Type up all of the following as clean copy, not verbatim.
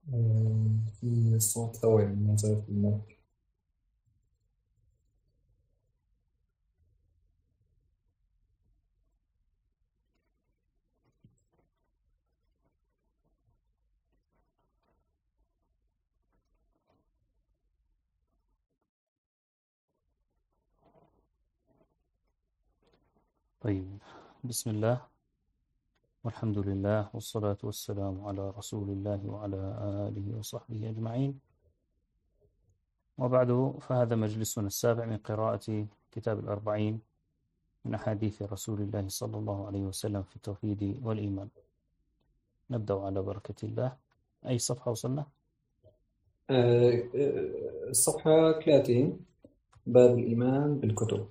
في الصوت ثواني ما زال في الماء. طيب، بسم الله والحمد لله والصلاة والسلام على رسول الله وعلى آله وصحبه أجمعين. وبعد، فهذا مجلسنا السابع من قراءة كتاب الأربعين من أحاديث رسول الله صلى الله عليه وسلم في التوحيد والإيمان. نبدأ على بركة الله. أي صفحة وصلنا؟ الصفحة 30، باب الإيمان بالكتب.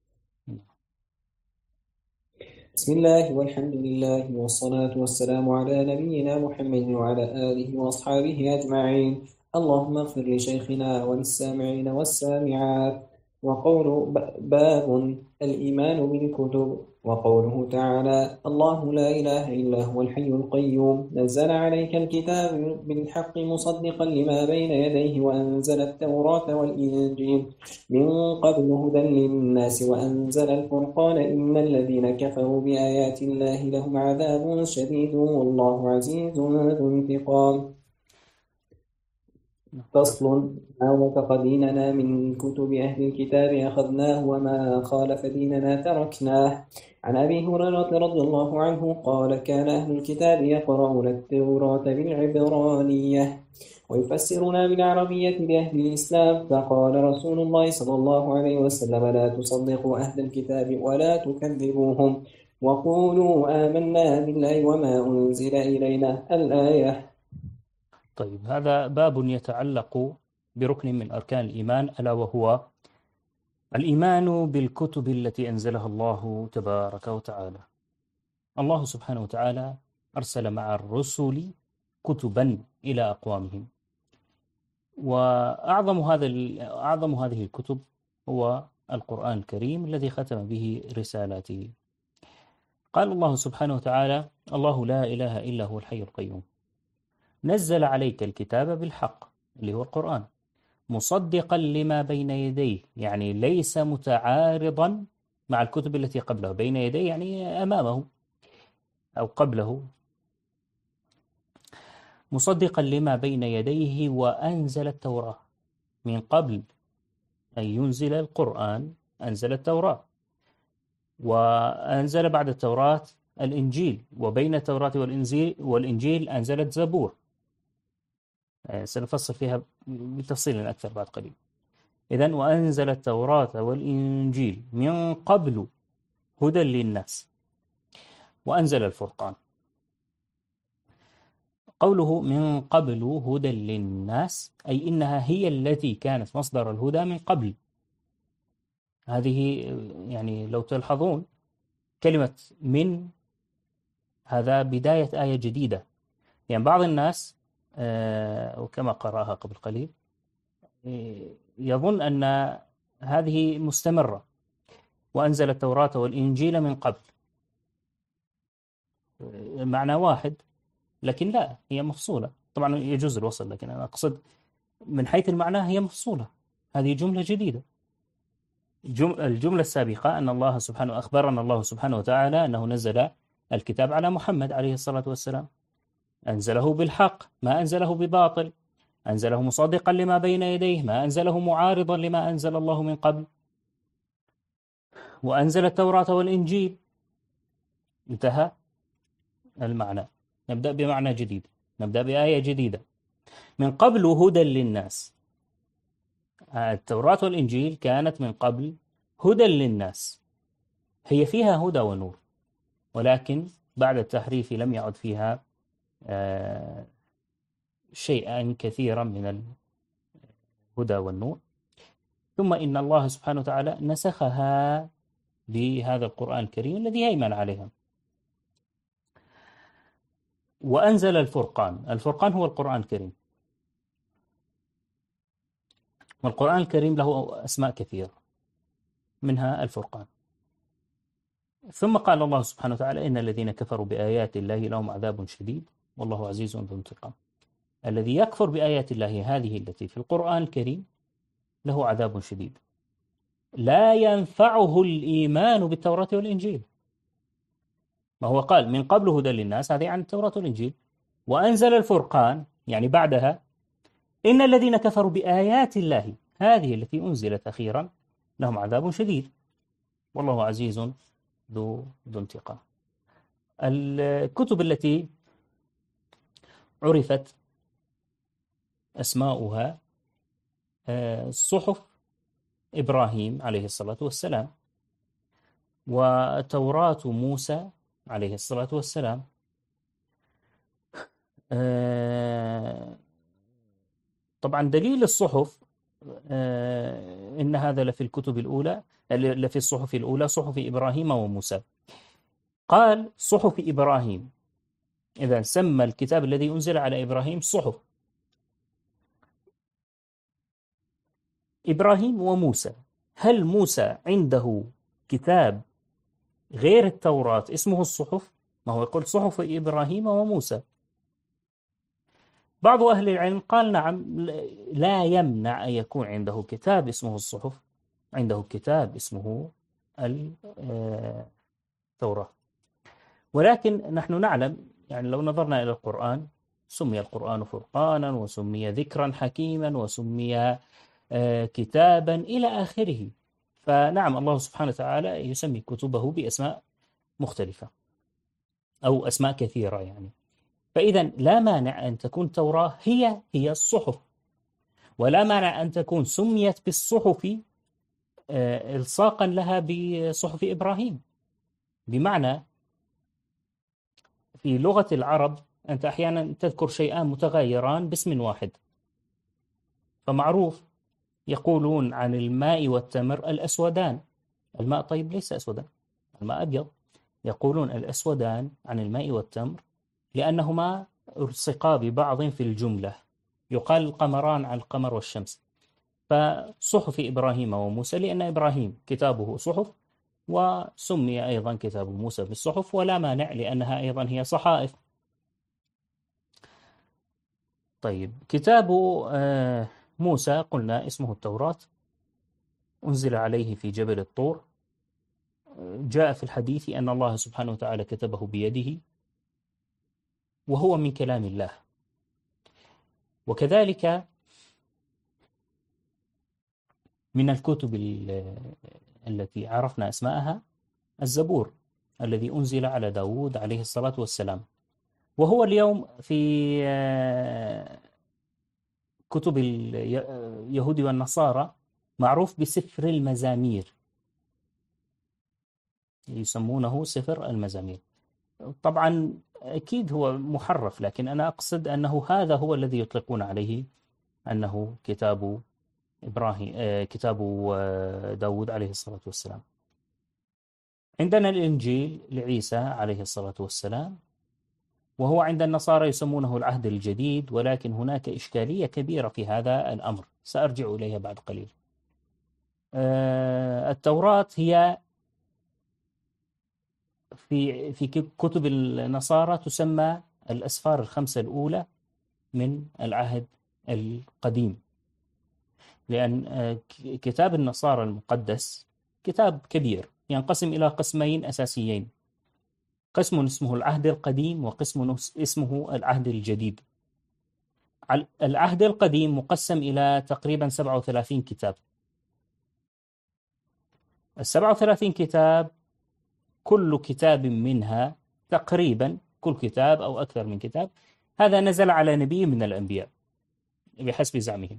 بسم الله والحمد لله والصلاة والسلام على نبينا محمد وعلى آله وأصحابه أجمعين. اللهم اغفر لشيخنا وللسامعين والسامعات. باب الإيمان بالكتب. وقوله تعالى: الله لا إله إلا هو الحي القيوم نزل عليك الكتاب بالحق مصدقا لما بين يديه وأنزل التوراة والإنجيل من قبل هدى للناس وأنزل الفرقان إن الذين كفروا بآيات الله لهم عذاب شديد والله عزيز ذو انتقام. فصل: ما وفق ديننا من كتب أهل الكتاب أخذناه وما خالف ديننا تركناه. عن أبي هريرة رضي الله عنه قال: كان أهل الكتاب يقرؤون التوراة بالعبرانية ويفسرون بالعربية بأهل الإسلام، فقال رسول الله صلى الله عليه وسلم: لا تصدقوا أهل الكتاب ولا تكذبوهم وقولوا آمنا بالله وما أنزل إلينا. الآية. طيب، هذا باب يتعلق بركن من أركان الإيمان، ألا وهو الإيمان بالكتب التي أنزلها الله تبارك وتعالى. الله سبحانه وتعالى أرسل مع الرسل كتبا إلى أقوامهم، أعظم هذه الكتب هو القرآن الكريم الذي ختم به رسالاته. قال الله سبحانه وتعالى: الله لا إله إلا هو الحي القيوم نزل عليك الكتاب بالحق، اللي هو القرآن، مصدقا لما بين يديه، يعني ليس متعارضا مع الكتب التي قبله. بين يديه يعني أمامه أو قبله. مصدقا لما بين يديه وأنزل التوراة. من قبل أن ينزل القرآن أنزل التوراة، وأنزل بعد التوراة الإنجيل، وبين التوراة والإنجيل أنزلت زبور. سنفصل فيها بتفصيل أكثر بعد قليل. إذن وأنزل التوراة والإنجيل من قبل هدى للناس وأنزل الفرقان. قوله من قبل هدى للناس أي إنها هي التي كانت مصدر الهدى من قبل. هذه يعني لو تلحظون كلمة من، هذا بداية آية جديدة. يعني بعض الناس وكما قرأها قبل قليل يظن أن هذه مستمرة، وأنزل التوراة والإنجيل من قبل، معنى واحد، لكن لا، هي مفصولة. طبعا يجوز الوصل، لكن أنا أقصد من حيث المعنى هي مفصولة. هذه جملة جديدة. الجملة السابقة أن الله سبحانه أخبرنا الله سبحانه وتعالى أنه نزل الكتاب على محمد عليه الصلاة والسلام، أنزله بالحق ما أنزله بباطل، أنزله مصدقا لما بين يديه ما أنزله معارضا لما أنزل الله من قبل، وأنزل التوراة والإنجيل. انتهى المعنى. نبدأ بمعنى جديد، نبدأ بآية جديدة. من قبل هدى للناس. التوراة والإنجيل كانت من قبل هدى للناس، هي فيها هدى ونور، ولكن بعد التحريف لم يعد فيها شيئا كثيرا من الهدى والنور. ثم إن الله سبحانه وتعالى نسخها بهذا القرآن الكريم الذي هيمن عليها. وأنزل الفرقان. الفرقان هو القرآن الكريم، والقرآن الكريم له أسماء كثيرة منها الفرقان. ثم قال الله سبحانه وتعالى: إن الذين كفروا بآيات الله لهم عذاب شديد والله عزيز ذو انتقام. الذي يكفر بآيات الله هذه التي في القرآن الكريم له عذاب شديد. لا ينفعه الإيمان بالتوراة والإنجيل. ما هو قال من قبل هدى للناس، هذه عن التوراة والإنجيل، وأنزل الفرقان يعني بعدها إن الذين كفروا بآيات الله هذه التي أنزلت أخيرا لهم عذاب شديد والله عزيز ذو انتقام. الكتب التي عرفت أسماؤها صحف إبراهيم عليه الصلاة والسلام، وتوراة موسى عليه الصلاة والسلام. طبعا دليل الصحف إن هذا لفي الكتب الأولى، لفي الصحف الأولى صحف إبراهيم وموسى. قال صحف إبراهيم، إذا سمى الكتاب الذي أنزل على إبراهيم صحف إبراهيم وموسى. هل موسى عنده كتاب غير التوراة اسمه الصحف؟ ما هو يقول صحف إبراهيم وموسى. بعض أهل العلم قال نعم، لا يمنع أن يكون عنده كتاب اسمه الصحف، عنده كتاب اسمه التوراة. ولكن نحن نعلم يعني لو نظرنا إلى القرآن، سمي القرآن فرقانا، وسمي ذكرا حكيما، وسمي كتابا إلى آخره. فنعم الله سبحانه وتعالى يسمي كتبه بأسماء مختلفة أو أسماء كثيرة يعني. فإذا لا مانع أن تكون التوراة هي الصحف، ولا مانع أن تكون سميت بالصحف إلصاقا لها بصحف إبراهيم. بمعنى في لغة العرب أنت أحيانا تذكر شيئان متغايران باسم واحد. فمعروف يقولون عن الماء والتمر الأسودان، الماء طيب ليس أسودا، الماء أبيض. يقولون الأسودان عن الماء والتمر لأنهما الصقا ببعض في الجملة. يقال القمران عن القمر والشمس. فصحف إبراهيم وموسى لأن إبراهيم كتابه صحف، وسمي أيضا كتاب موسى بالصحف، ولا مانع لأنها أيضا هي صحائف. طيب كتاب موسى قلنا اسمه التوراة، أنزل عليه في جبل الطور. جاء في الحديث أن الله سبحانه وتعالى كتبه بيده، وهو من كلام الله. وكذلك من الكتب التي عرفنا أسماءها الزبور الذي أنزل على داود عليه الصلاة والسلام، وهو اليوم في كتب اليهود والنصارى معروف بسفر المزامير، يسمونه سفر المزامير. طبعا أكيد هو محرف، لكن أنا أقصد أنه هذا هو الذي يطلقون عليه أنه كتاب إبراهيم، كتاب داود عليه الصلاة والسلام. عندنا الإنجيل لعيسى عليه الصلاة والسلام، وهو عند النصارى يسمونه العهد الجديد، ولكن هناك إشكالية كبيرة في هذا الأمر سأرجع إليها بعد قليل. التوراة هي في كتب النصارى تسمى الأسفار الخمسة الأولى من العهد القديم، لأن كتاب النصارى المقدس كتاب كبير ينقسم إلى قسمين أساسيين، قسم اسمه العهد القديم وقسم اسمه العهد الجديد. العهد القديم مقسم إلى تقريبا 37 كتاب. 37 كتاب كل كتاب منها تقريبا، كل كتاب أو أكثر من كتاب، هذا نزل على نبي من الأنبياء بحسب زعمهم.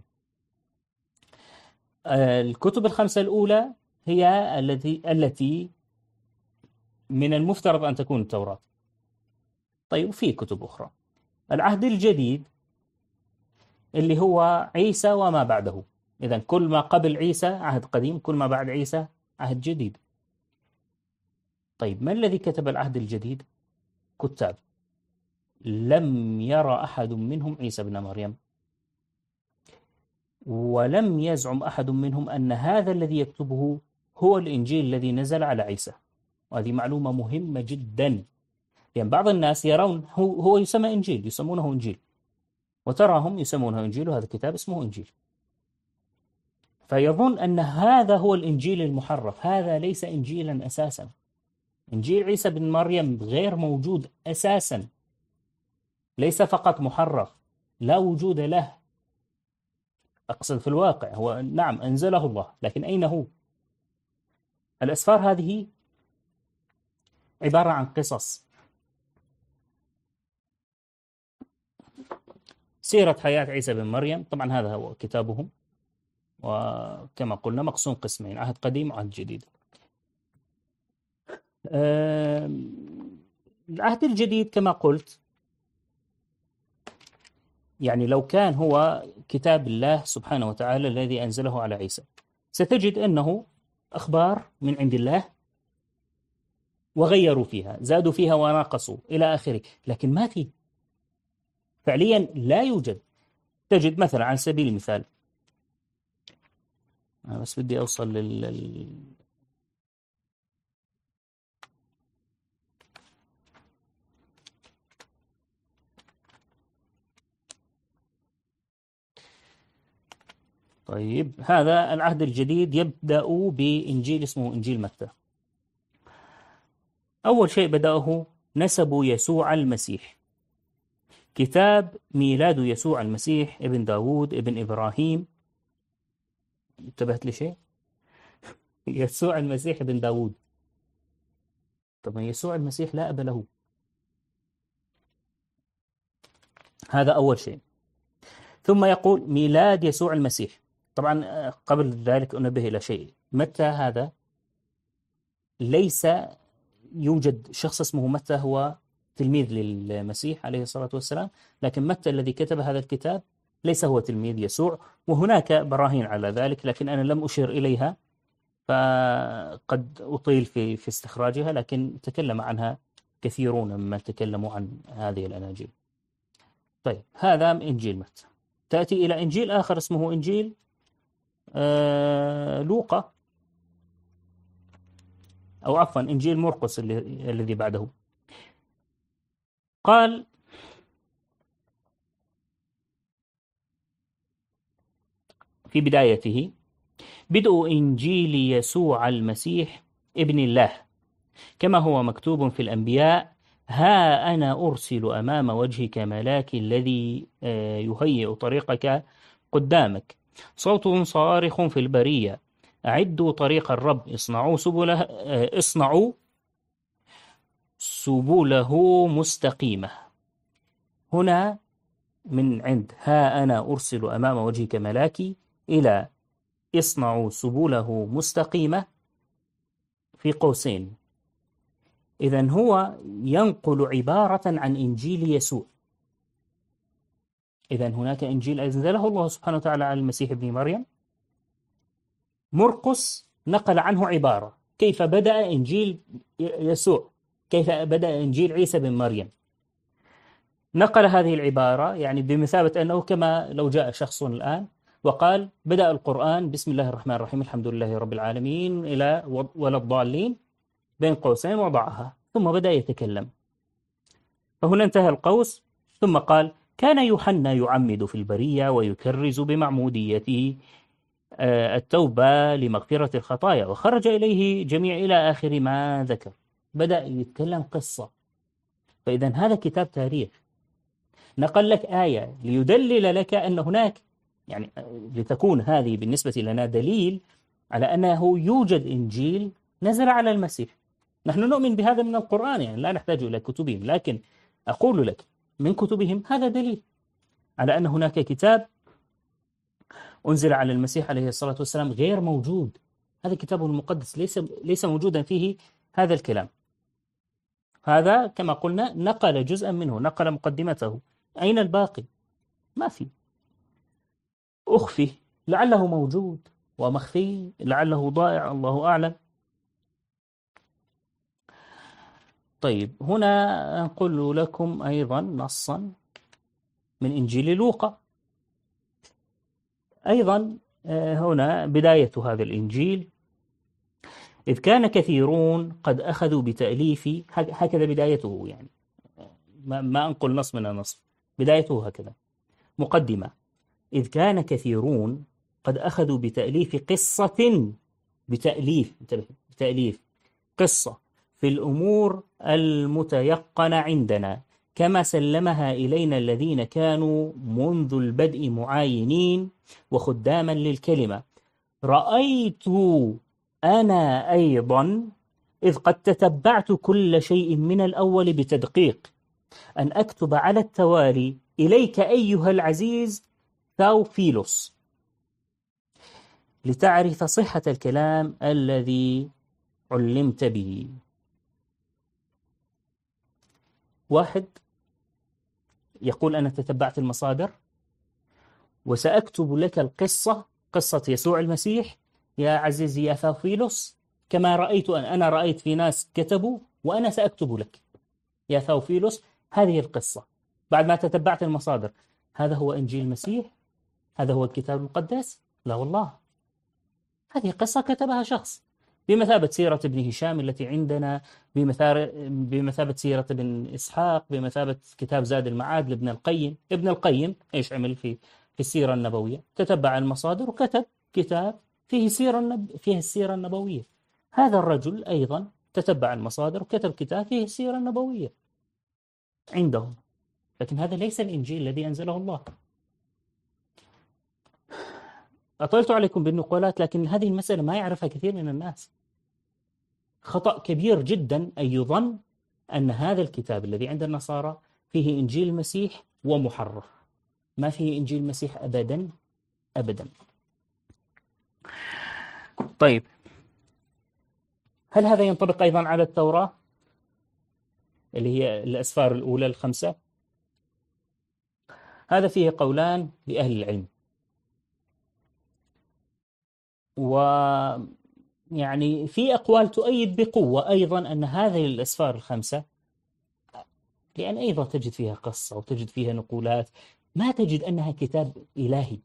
الكتب الخمسة الأولى هي التي من المفترض أن تكون التوراة. طيب في كتب أخرى. العهد الجديد اللي هو عيسى وما بعده، إذن كل ما قبل عيسى عهد قديم، كل ما بعد عيسى عهد جديد. طيب ما الذي كتب العهد الجديد؟ كتاب لم يرى أحد منهم عيسى بن مريم، ولم يزعم أحد منهم أن هذا الذي يكتبه هو الإنجيل الذي نزل على عيسى. وهذه معلومة مهمة جدا، لأن بعض الناس يرون هو يسمى إنجيل، يسمونه إنجيل، وتراهم يسمونه إنجيل، وهذا الكتاب اسمه إنجيل. فيظن أن هذا هو الإنجيل المحرف. هذا ليس إنجيلا أساسا. إنجيل عيسى بن مريم غير موجود أساسا، ليس فقط محرف، لا وجود له. أقصد في الواقع هو نعم أنزله الله، لكن أين هو؟ الأسفار هذه عبارة عن قصص، سيرة حياة عيسى بن مريم. طبعا هذا هو كتابهم، وكما قلنا مقسوم قسمين: عهد قديم وعهد جديد. العهد الجديد كما قلت، يعني لو كان هو كتاب الله سبحانه وتعالى الذي أنزله على عيسى، ستجد أنه أخبار من عند الله وغيروا فيها، زادوا فيها وناقصوا إلى آخره، لكن ما في فعليا، لا يوجد. تجد مثلا على سبيل المثال، أنا بس بدي أوصل طيب، هذا العهد الجديد يبدأ بإنجيل اسمه إنجيل متى. أول شيء بدأه نسب يسوع المسيح، كتاب ميلاد يسوع المسيح ابن داود ابن إبراهيم. انتبهت لشيء؟ يسوع المسيح ابن داود. طبعا يسوع المسيح لا أب له. هذا أول شيء. ثم يقول ميلاد يسوع المسيح. طبعا قبل ذلك أنبه إلى شيء: متى هذا ليس يوجد شخص اسمه متى هو تلميذ للمسيح عليه الصلاة والسلام، لكن متى الذي كتب هذا الكتاب ليس هو تلميذ يسوع، وهناك براهين على ذلك، لكن أنا لم أشير إليها فقد أطيل في استخراجها، لكن تكلم عنها كثيرون ممن تكلموا عن هذه الأناجيل. طيب، هذا إنجيل متى. تأتي إلى إنجيل آخر اسمه إنجيل لوقا، أو عفوا إنجيل مرقس الذي بعده. قال في بدايته: بدء إنجيل يسوع المسيح ابن الله كما هو مكتوب في الأنبياء: ها أنا أرسل أمام وجهك ملاكي الذي يهيئ طريقك قدامك، صوت صارخ في البرية، أعدوا طريق الرب، اصنعوا سبله مستقيمة. هنا من عند ها أنا أرسل أمام وجهك ملاكي إلى اصنعوا سبله مستقيمة في قوسين. إذن هو ينقل عبارة عن إنجيل يسوع. إذن هناك إنجيل أنزله الله سبحانه وتعالى على المسيح ابن مريم، مرقس نقل عنه عبارة كيف بدأ إنجيل يسوع، كيف بدأ إنجيل عيسى بن مريم. نقل هذه العبارة يعني بمثابة أنه كما لو جاء شخص الآن وقال بدأ القرآن بسم الله الرحمن الرحيم الحمد لله رب العالمين إلى ولا الضالين بين قوسين وضعها، ثم بدأ يتكلم. فهنا انتهى القوس، ثم قال: كان يوحنا يعمد في البرية ويكرز بمعموديته التوبة لمغفرة الخطايا، وخرج إليه جميع إلى آخر ما ذكر. بدأ يتكلم قصة. فإذا هذا كتاب تاريخ، نقل لك آية ليدلل لك أن هناك، يعني لتكون هذه بالنسبة لنا دليل على أنه يوجد إنجيل نزل على المسيح. نحن نؤمن بهذا من القرآن، يعني لا نحتاج إلى كتبهم، لكن أقول لك من كتبهم هذا دليل على أن هناك كتاب أنزل على المسيح عليه الصلاة والسلام غير موجود. هذا الكتاب المقدس ليس موجودا فيه هذا الكلام. هذا كما قلنا نقل جزءا منه، نقل مقدمته. أين الباقي؟ ما في. أخفي، لعله موجود، ومخفي لعله ضائع، الله أعلم. طيب، هنا أنقل لكم أيضا نصا من إنجيل لوقا. أيضا هنا بداية هذا الإنجيل: إذ كان كثيرون قد أخذوا بتأليف، هكذا بدايته، يعني ما أنقل نص من النص، بدايته هكذا: مقدمة: إذ كان كثيرون قد أخذوا بتأليف قصة، بتأليف قصة في الأمور المتيقنة عندنا، كما سلمها إلينا الذين كانوا منذ البدء معاينين وخداما للكلمة، رأيت أنا أيضا إذ قد تتبعت كل شيء من الأول بتدقيق أن أكتب على التوالي إليك أيها العزيز ثاوفيلوس، لتعرف صحة الكلام الذي علمت به. واحد يقول: أنا تتبعت المصادر وسأكتب لك القصة، قصة يسوع المسيح يا عزيزي يا ثاوفيلوس، كما رأيت أنا رأيت في ناس كتبوا، وأنا سأكتب لك يا ثاوفيلوس هذه القصة بعد ما تتبعت المصادر. هذا هو إنجيل المسيح؟ هذا هو الكتاب المقدس؟ لا والله، هذه قصة كتبها شخص بمثابة سيرة ابن هشام التي عندنا، بمثابة سيرة ابن إسحاق، بمثابة كتاب زاد المعاد لابن القيم. ابن القيم إيش عمل في السيرة النبوية؟ تتبع المصادر وكتب كتاب فيه السيرة النبوية. هذا الرجل أيضا تتبع المصادر وكتب كتاب فيه السيرة النبوية عندهم، لكن هذا ليس الإنجيل الذي أنزله الله. أطلت عليكم بالنقولات، لكن هذه المسألة ما يعرفها كثير من الناس. خطأ كبير جدا أن يظن أن هذا الكتاب الذي عند النصارى فيه إنجيل المسيح ومحرف. ما فيه إنجيل المسيح أبدا أبدا. طيب، هل هذا ينطبق أيضا على التوراة اللي هي الأسفار الأولى الخمسة؟ هذا فيه قولان لأهل العلم، ويعني في أقوال تؤيد بقوة أيضا أن هذه الأسفار الخمسة، لأن أيضا تجد فيها قصة وتجد فيها نقولات، ما تجد أنها كتاب إلهي.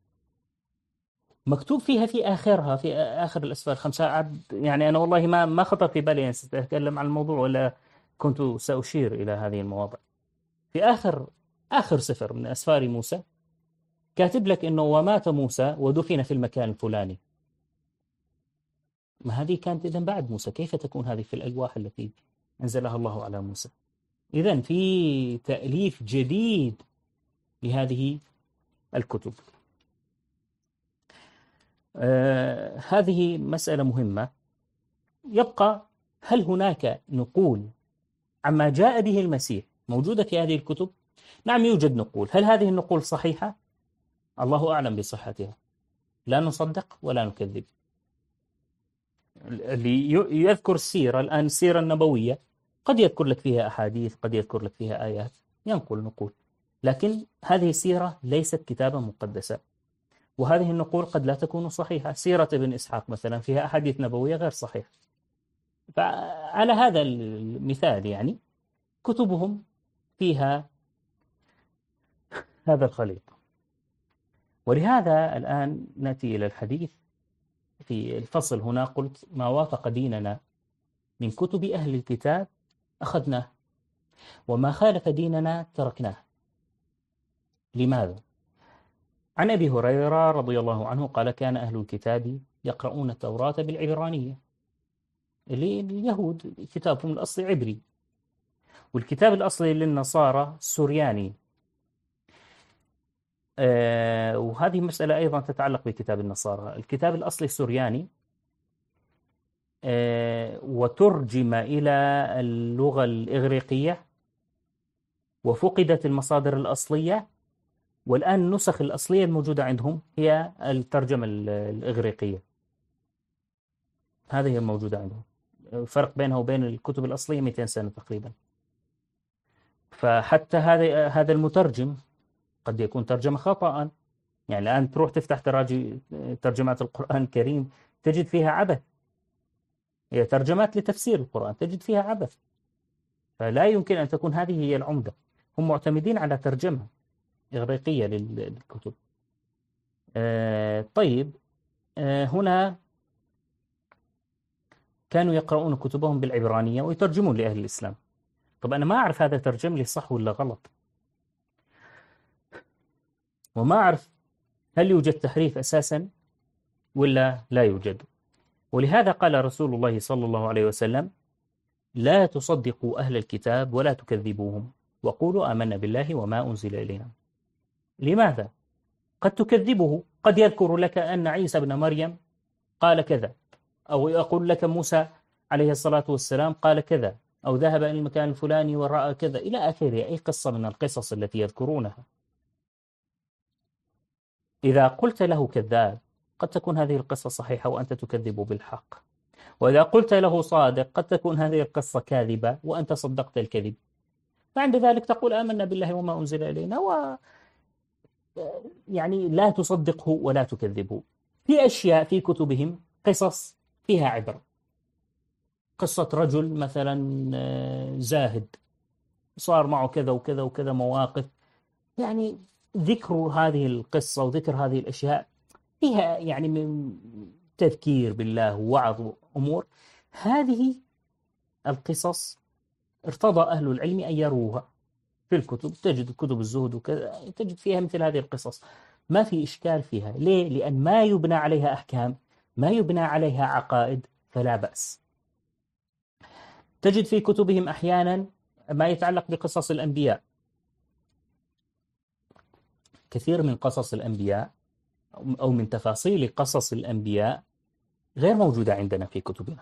مكتوب فيها في آخرها، في آخر الأسفار الخمسة، يعني أنا والله ما خطر في بالي أن سأتكلم عن الموضوع، ولا كنت سأشير إلى هذه المواضع. في آخر سفر من أسفار موسى كاتب لك إنه ومات موسى ودفن في المكان الفلاني. ما هذه كانت إذن بعد موسى، كيف تكون هذه في الألواح التي أنزلها الله على موسى؟ إذن في تأليف جديد لهذه الكتب. هذه مسألة مهمة. يبقى: هل هناك نقول عما جاء به المسيح موجودة في هذه الكتب؟ نعم، يوجد نقول. هل هذه النقول صحيحة؟ الله أعلم بصحتها، لا نصدق ولا نكذب. اللي يذكر السيرة الآن، السيرة النبوية، قد يذكر لك فيها أحاديث، قد يذكر لك فيها آيات، ينقل نقول، لكن هذه السيرة ليست كتابا مقدسا، وهذه النقول قد لا تكون صحيحة. سيرة ابن إسحاق مثلا فيها أحاديث نبوية غير صحيحة. فعلى هذا المثال يعني كتبهم فيها هذا الخليط. ولهذا الآن نأتي إلى الحديث في الفصل هنا. قلت: ما وافق ديننا من كتب أهل الكتاب أخذناه، وما خالف ديننا تركناه. لماذا؟ عن أبي هريرة رضي الله عنه قال: كان أهل الكتاب يقرؤون التوراة بالعبرانية، اللي اليهود كتابهم الأصلي عبري، والكتاب الأصلي للنصارى سورياني. وهذه مسألة أيضا تتعلق بكتاب النصارى. الكتاب الأصلي سورياني، وترجم إلى اللغة الإغريقية، وفقدت المصادر الأصلية، والآن النسخ الأصلية الموجودة عندهم هي الترجمة الإغريقية. هذه هي الموجودة عندهم. الفرق بينها وبين الكتب الأصلية 200 سنة تقريبا. فحتى هذا المترجم قد يكون ترجمة خطأ. يعني الآن تروح تفتح ترجمات القرآن الكريم تجد فيها عبث، هي ترجمات لتفسير القرآن تجد فيها عبث. فلا يمكن أن تكون هذه هي العمدة. هم معتمدين على ترجمة إغريقية للكتب. طيب، هنا كانوا يقرؤون كتبهم بالعبرانية ويترجمون لأهل الإسلام. طب أنا ما أعرف هذا ترجم لي صح ولا غلط. وما أعرف هل يوجد تحريف أساسا ولا لا يوجد. ولهذا قال رسول الله صلى الله عليه وسلم: لا تصدقوا أهل الكتاب ولا تكذبوهم وقولوا آمنا بالله وما أنزل إلينا. لماذا؟ قد تكذبه، قد يذكر لك أن عيسى بن مريم قال كذا، أو يقول لك موسى عليه الصلاة والسلام قال كذا، أو ذهب إلى المكان الفلاني ورأى كذا إلى آخره، أي قصة من القصص التي يذكرونها. إذا قلت له كذاب قد تكون هذه القصة صحيحة وأنت تكذب بالحق، وإذا قلت له صادق قد تكون هذه القصة كاذبة وأنت صدقت الكذب. فعند ذلك تقول آمنا بالله وما أنزل إلينا، يعني لا تصدقه ولا تكذبه. في أشياء في كتبهم قصص فيها عبرة، قصة رجل مثلا زاهد صار معه كذا وكذا وكذا مواقف، يعني ذكر هذه القصة وذكر هذه الأشياء فيها يعني من تذكير بالله ووعظ أمور. هذه القصص ارتضى أهل العلم أن يروها في الكتب، تجد كتب الزهد وكذا تجد فيها مثل هذه القصص، ما في إشكال فيها. ليه؟ لأن ما يبنى عليها أحكام، ما يبنى عليها عقائد، فلا بأس. تجد في كتبهم أحيانا ما يتعلق بقصص الأنبياء، كثير من قصص الأنبياء أو من تفاصيل قصص الأنبياء غير موجودة عندنا في كتبنا.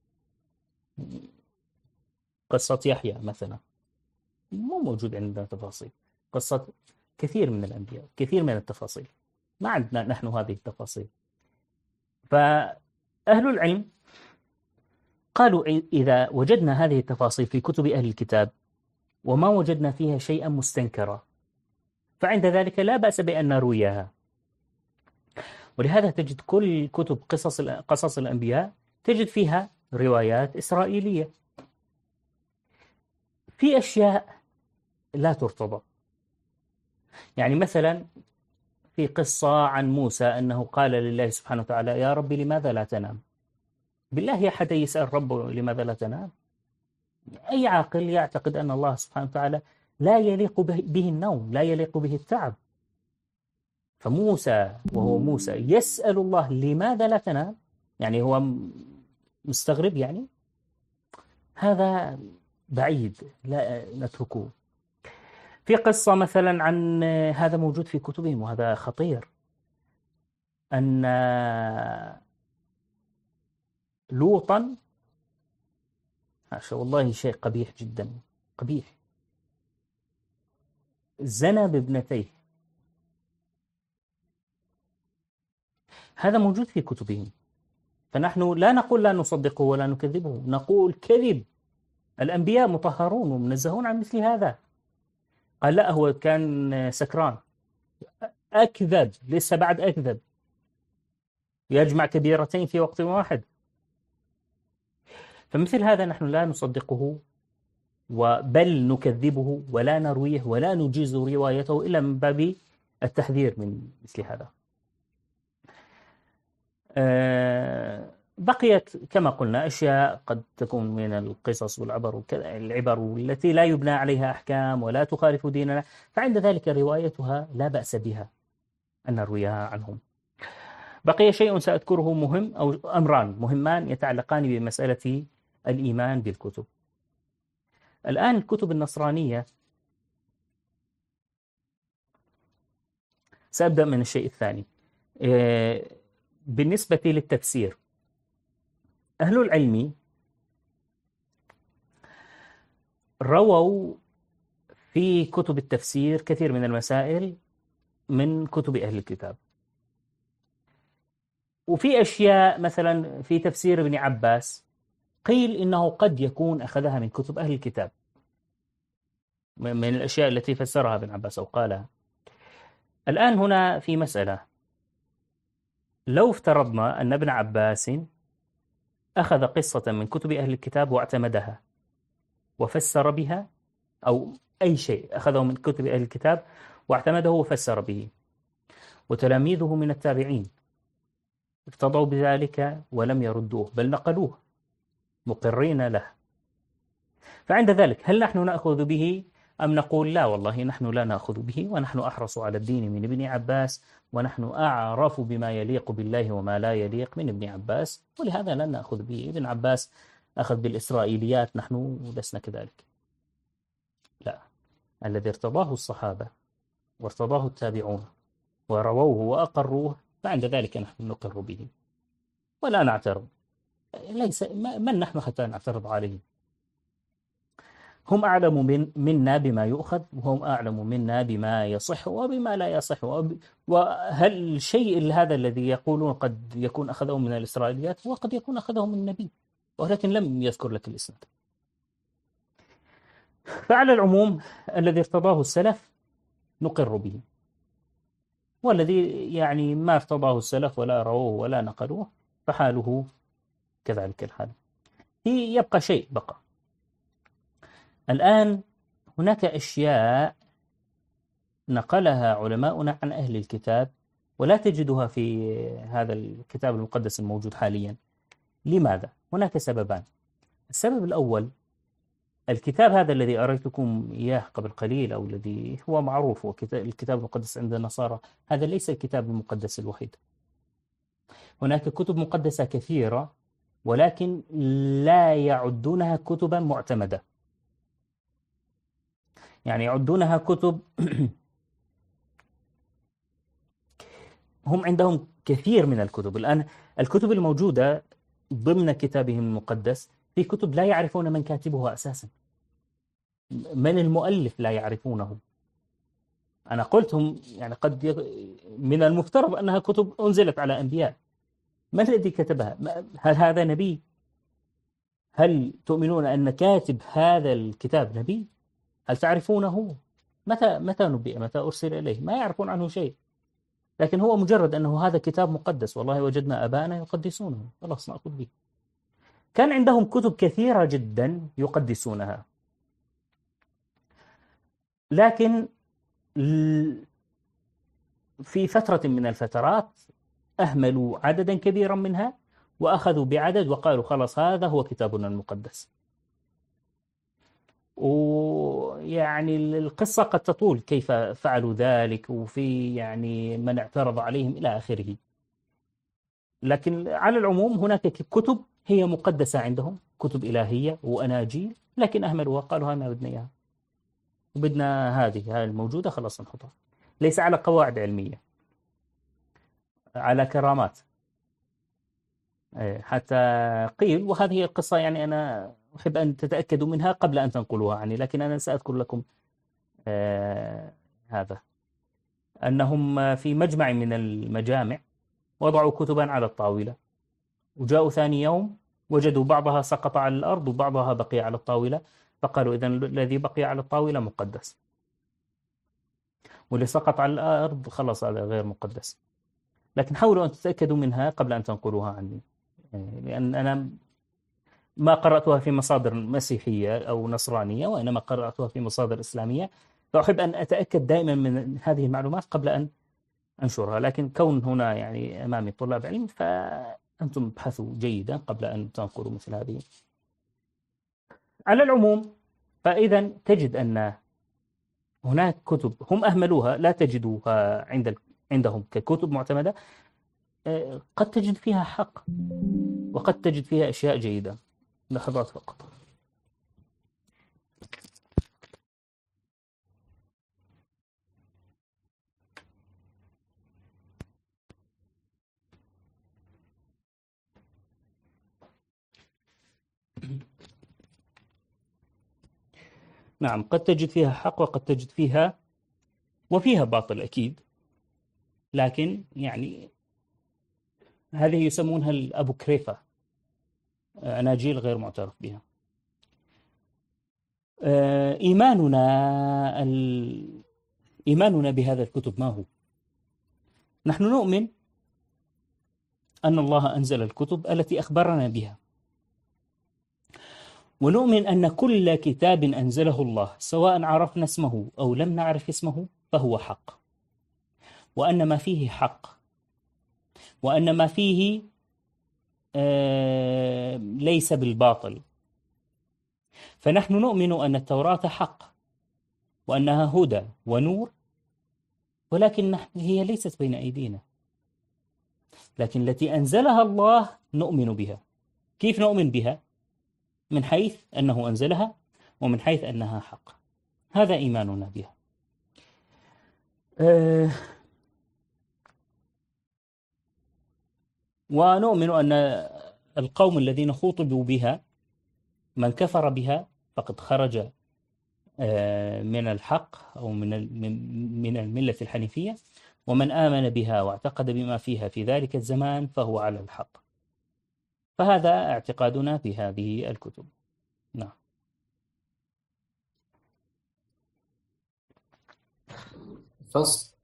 قصة يحيى مثلا مو موجود عندنا تفاصيل، قصة كثير من الأنبياء كثير من التفاصيل ما عندنا نحن هذه التفاصيل. فأهل العلم قالوا إذا وجدنا هذه التفاصيل في كتب أهل الكتاب وما وجدنا فيها شيئا مستنكرا فعند ذلك لا بأس بأن نرويها. ولهذا تجد كل كتب قصص الأنبياء تجد فيها روايات إسرائيلية، في أشياء لا ترتضى. يعني مثلا في قصة عن موسى أنه قال لله سبحانه وتعالى: يا رب لماذا لا تنام؟ بالله أحد يسأل ربه لماذا لا تنام؟ أي عاقل يعتقد أن الله سبحانه وتعالى لا يليق به النوم، لا يليق به التعب. فموسى وهو موسى يسأل الله لماذا لا تنام، يعني هو مستغرب، يعني هذا بعيد، لا نتركه. في قصة مثلا عن هذا موجود في كتبهم وهذا خطير، أن لوطا والله شيء قبيح جدا، قبيح، زنى بابنتيه. هذا موجود في كتبهم، فنحن لا نقول لا نصدقه ولا نكذبه، نقول كذب. الأنبياء مطهرون ومنزهون عن مثل هذا. قال لا هو كان سكران، أكذب، لسه بعد أكذب، يجمع كبيرتين في وقت واحد. فمثل هذا نحن لا نصدقه بل نكذبه ولا نرويه ولا نجيز روايته إلا من باب التحذير من مثل هذا. بقيت كما قلنا أشياء قد تكون من القصص والعبر العبر التي لا يبنى عليها أحكام ولا تخالف ديننا، فعند ذلك روايتها لا بأس بها أن نرويها عنهم. بقي شيء سأذكره مهم، أو أمران مهمان يتعلقان بمسألة الإيمان بالكتب. الآن الكتب النصرانية، سأبدأ من الشيء الثاني. بالنسبة للتفسير، أهل العلم رووا في كتب التفسير كثير من المسائل من كتب أهل الكتاب، وفي أشياء مثلا في تفسير ابن عباس قيل إنه قد يكون أخذها من كتب أهل الكتاب، من الأشياء التي فسرها ابن عباس أو قالها. الآن هنا في مسألة، لو افترضنا أن ابن عباس أخذ قصة من كتب أهل الكتاب واعتمدها وفسر بها، أو أي شيء أخذه من كتب أهل الكتاب واعتمده وفسر به، وتلاميذه من التابعين اقتضوا بذلك ولم يردوه بل نقلوه مقرين له، فعند ذلك هل نحن نأخذ به أم نقول لا والله نحن لا نأخذ به ونحن أحرص على الدين من ابن عباس ونحن أعرف بما يليق بالله وما لا يليق من ابن عباس ولهذا لن نأخذ به. ابن عباس أخذ بالإسرائيليات، نحن لسنا كذلك. لا، الذي ارتضاه الصحابة وارتضاه التابعون ورووه وأقروه فعند ذلك نحن نقر به ولا نعترض. ليس من نحن حتى نعترض عليه؟ هم أعلم منا بما يؤخذ وهم أعلم منا بما يصح وبما لا يصح. وهل الشيء هذا الذي يقولون قد يكون أخذه من الإسرائيليات وقد يكون أخذه من النبي ولكن لم يذكر لك الإسناد. فعلى العموم الذي ارتضاه السلف نقر به، والذي يعني ما ارتضاه السلف ولا رووه ولا نقلوه فحاله كذلك الحال. يبقى شيء بقى الآن، هناك أشياء نقلها علماؤنا عن أهل الكتاب ولا تجدها في هذا الكتاب المقدس الموجود حاليا. لماذا؟ هناك سببان. السبب الأول، الكتاب هذا الذي أريتكم إياه قبل قليل أو الذي هو معروف هو الكتاب المقدس عند النصارى، هذا ليس الكتاب المقدس الوحيد. هناك كتب مقدسة كثيرة ولكن لا يعدونها كتبا معتمدة، يعني يعدونها كتب هم عندهم كثير من الكتب. الآن الكتب الموجودة ضمن كتابهم المقدس في كتب لا يعرفون من كاتبها أساسا، من المؤلف لا يعرفونه. أنا قلتهم يعني من المفترض أنها كتب أنزلت على أنبياء، من الذي كتبها؟ هل هذا نبي؟ هل تؤمنون أن كاتب هذا الكتاب نبي؟ هل تعرفونه؟ متى نبئ؟ متى أرسل إليه؟ ما يعرفون عنه شيء، لكن هو مجرد أنه هذا كتاب مقدس، والله وجدنا آباءنا يقدسونه خلاص نأخذ به. كان عندهم كتب كثيرة جدا يقدسونها، لكن في فترة من الفترات أهملوا عددا كبيرا منها وأخذوا بعدد وقالوا خلاص هذا هو كتابنا المقدس. ويعني القصة قد تطول كيف فعلوا ذلك وفي يعني من اعترض عليهم إلى آخره. لكن على العموم هناك كتب هي مقدسة عندهم، كتب إلهية وأناجيل، لكن أهملوها قالوا هاي ما بدنا إياها وبدنا هذه هاي الموجودة خلاص نحطها. ليس على قواعد علمية، على كرامات. حتى قيل، وهذه هي القصة يعني أنا أحب أن تتأكدوا منها قبل أن تنقلوها عني، لكن أنا سأذكر لكم هذا، أنهم في مجمع من المجامع وضعوا كتبا على الطاولة، وجاءوا ثاني يوم وجدوا بعضها سقط على الأرض وبعضها بقي على الطاولة، فقالوا إذن الذي بقي على الطاولة مقدس، واللي سقط على الأرض خلاص هذا غير مقدس. لكن حاولوا أن تتأكدوا منها قبل أن تنقلوها عني، لأن أنا ما قرأتها في مصادر مسيحية أو نصرانية، وإنما قرأتها في مصادر إسلامية، فأحب أن أتأكد دائما من هذه المعلومات قبل أن أنشرها. لكن كون هنا يعني أمامي طلاب علم فأنتم ابحثوا جيدا قبل أن تنقلوا مثل هذه. على العموم فإذا تجد أن هناك كتب هم أهملوها لا تجدوها عندهم ككتب معتمدة، قد تجد فيها حق وقد تجد فيها أشياء جيدة. لحظات فقط. نعم، قد تجد فيها حق وقد تجد فيها وفيها باطل أكيد، لكن يعني هذه يسمونها الأبوكريفة، أناجيل غير معترف بها. إيماننا بهذا الكتب ما هو؟ نحن نؤمن أن الله أنزل الكتب التي أخبرنا بها، ونؤمن أن كل كتاب أنزله الله سواء عرفنا اسمه أو لم نعرف اسمه فهو حق، وأن ما فيه حق، وأن ما فيه ليس بالباطل. فنحن نؤمن أن التوراة حق، وأنها هدى ونور، ولكن هي ليست بين أيدينا، لكن التي أنزلها الله نؤمن بها. كيف نؤمن بها؟ من حيث أنه أنزلها، ومن حيث أنها حق. هذا إيماننا بها. ونؤمن أن القوم الذين خوطبوا بها من كفر بها فقد خرج من الحق أو من الملة الحنيفية، ومن آمن بها واعتقد بما فيها في ذلك الزمان فهو على الحق. فهذا اعتقادنا في هذه الكتب. نعم. فصل.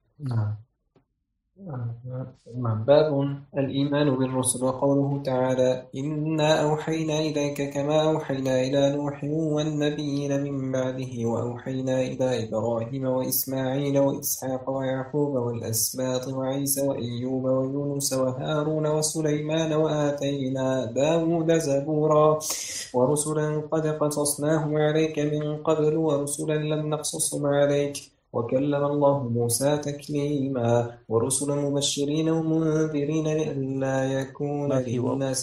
باب الإيمان بالرسل. وقوله تعالى: إنا أوحينا إليك كما أوحينا إلى نوح والنبيين من بعده وأوحينا إلى إبراهيم وإسماعيل وإسحاق ويعقوب والأسباط وعيسى وأيوب ويونس وهارون وسليمان وآتينا داود زبورا ورسلا قد قصصناهم عليك من قبل ورسلا لم نقصصهم عليك وكلم الله موسى تكليما ورسلا مبشرين ومنذرين لئلا يكون للناس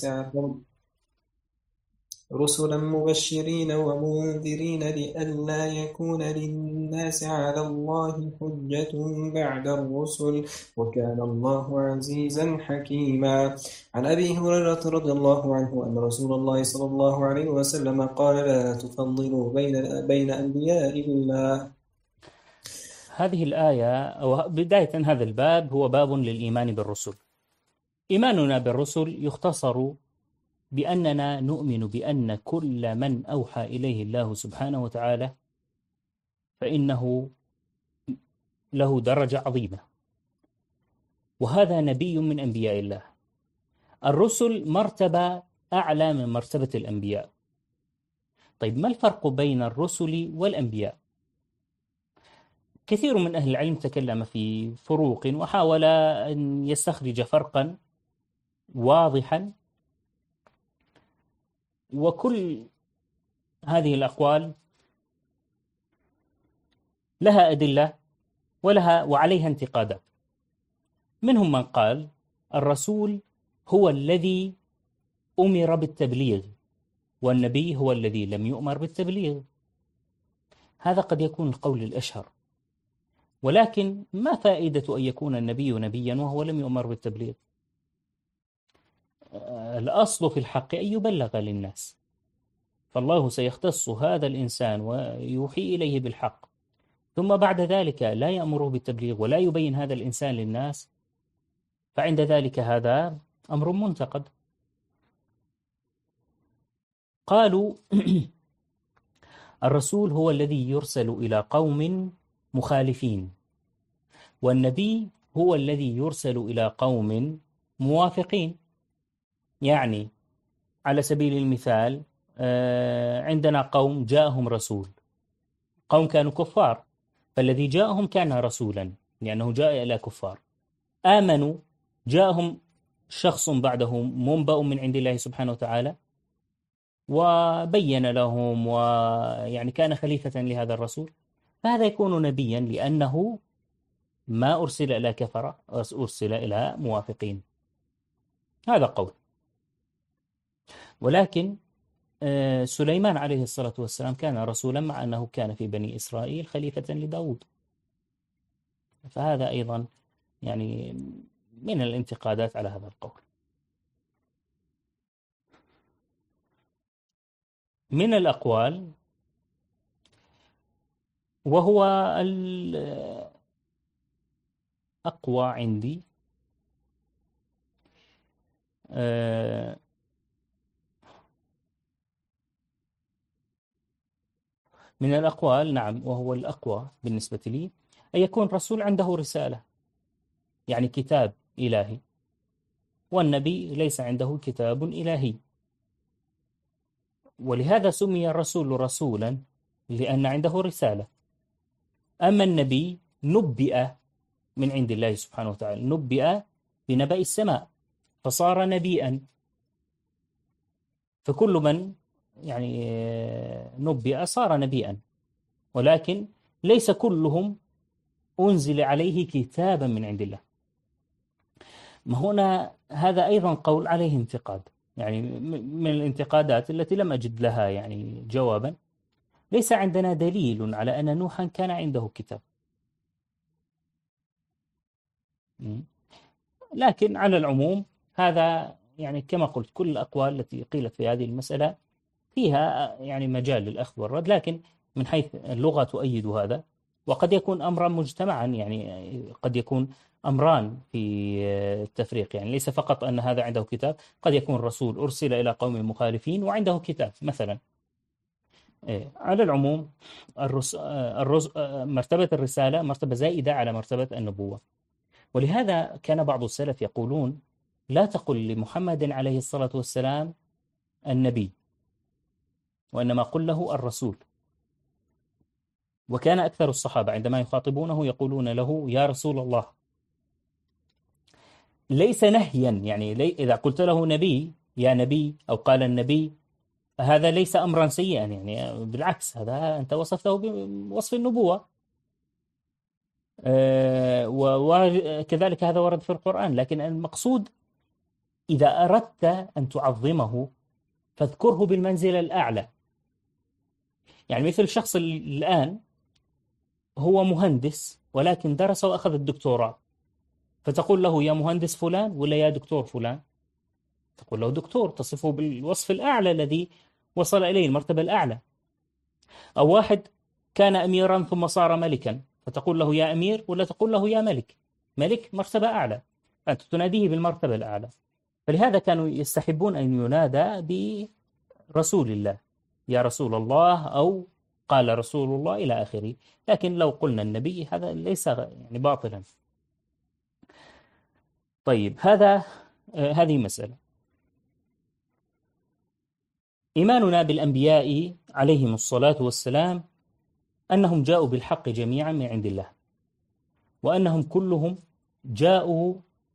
على الله حجة بعد الرسل وكان الله عزيزا حكيما. عن أبي هريرة رضي الله عنه أن رسول الله صلى الله عليه وسلم قال: لا تفضلوا بين أنبياء الله. هذه الآية أو بداية هذا الباب هو باب للإيمان بالرسل. إيماننا بالرسل يختصر بأننا نؤمن بأن كل من أوحى إليه الله سبحانه وتعالى فإنه له درجة عظيمة، وهذا نبي من أنبياء الله. الرسل مرتبة أعلى من مرتبة الأنبياء. طيب، ما الفرق بين الرسل والأنبياء؟ كثير من أهل العلم تكلم في فروق وحاول أن يستخرج فرقا واضحا، وكل هذه الأقوال لها أدلة وعليها انتقادات. منهم من قال الرسول هو الذي أمر بالتبليغ، والنبي هو الذي لم يؤمر بالتبليغ. هذا قد يكون القول الأشهر، ولكن ما فائدة أن يكون النبي نبيا وهو لم يؤمر بالتبليغ؟ الأصل في الحق أن يبلغ للناس، فالله سيختص هذا الإنسان ويوحي إليه بالحق، ثم بعد ذلك لا يأمره بالتبليغ ولا يبين هذا الإنسان للناس، فعند ذلك هذا أمر منتقد. قالوا الرسول هو الذي يرسل إلى قوم مخالفين، والنبي هو الذي يرسل إلى قوم موافقين. يعني على سبيل المثال عندنا قوم جاءهم رسول، قوم كانوا كفار، فالذي جاءهم كان رسولا لأنه جاء إلى كفار، آمنوا، جاءهم شخص بعدهم منبأ من عند الله سبحانه وتعالى وبين لهم ويعني كان خليفة لهذا الرسول، فهذا يكون نبيا لأنه ما أرسل إلى كفرة، أرسل إلى موافقين. هذا قول. ولكن سليمان عليه الصلاة والسلام كان رسولا مع أنه كان في بني إسرائيل خليفة لداود، فهذا أيضا يعني من الانتقادات على هذا القول. من الأقوال، وهو الأقوى عندي، من الأقوال نعم، وهو الأقوى بالنسبة لي، أن يكون رسول عنده رسالة، يعني كتاب إلهي، والنبي ليس عنده كتاب إلهي، ولهذا سمي الرسول رسولا لأن عنده رسالة. أما النبي نبئ من عند الله سبحانه وتعالى، نبئ بنبأ السماء فصار نبيا، فكل من يعني نبئ صار نبيا، ولكن ليس كلهم أنزل عليه كتابا من عند الله. ما هنا هذا أيضا قول عليه انتقاد، يعني من الانتقادات التي لم أجد لها يعني جوابا. ليس عندنا دليل على أن نوحا كان عنده كتاب، لكن على العموم هذا يعني كما قلت كل الأقوال التي قيلت في هذه المسألة فيها يعني مجال للأخذ والرد، لكن من حيث اللغة تؤيد هذا. وقد يكون أمرا مجتمعا، يعني قد يكون أمران في التفريق، يعني ليس فقط أن هذا عنده كتاب، قد يكون الرسول أرسل إلى قوم مخالفين وعنده كتاب مثلا. على العموم مرتبة الرسالة مرتبة زائدة على مرتبة النبوة. ولهذا كان بعض السلف يقولون: لا تقل لمحمد عليه الصلاة والسلام النبي، وإنما قل له الرسول. وكان أكثر الصحابة عندما يخاطبونه يقولون له يا رسول الله، ليس نهيا، يعني إذا قلت له نبي يا نبي أو قال النبي هذا ليس أمرا سيئا، يعني بالعكس هذا أنت وصفته بوصف النبوة. وكذلك هذا ورد في القرآن. لكن المقصود إذا أردت أن تعظمه فاذكره بالمنزلة الأعلى. يعني مثل شخص الآن هو مهندس ولكن درس وأخذ الدكتوراه، فتقول له يا مهندس فلان ولا يا دكتور فلان؟ تقول له دكتور، تصفه بالوصف الأعلى الذي وصل إليه، المرتبة الأعلى. أو واحد كان أميرا ثم صار ملكا، فتقول له يا أمير ولا تقول له يا ملك؟ ملك مرتبة أعلى، أنت تناديه بالمرتبة الأعلى. فلهذا كانوا يستحبون أن ينادى برسول الله، يا رسول الله، أو قال رسول الله إلى آخره. لكن لو قلنا النبي هذا ليس يعني باطلا. طيب هذه مسألة. إيماننا بالأنبياء عليهم الصلاة والسلام أنهم جاءوا بالحق جميعا من عند الله، وأنهم كلهم جاءوا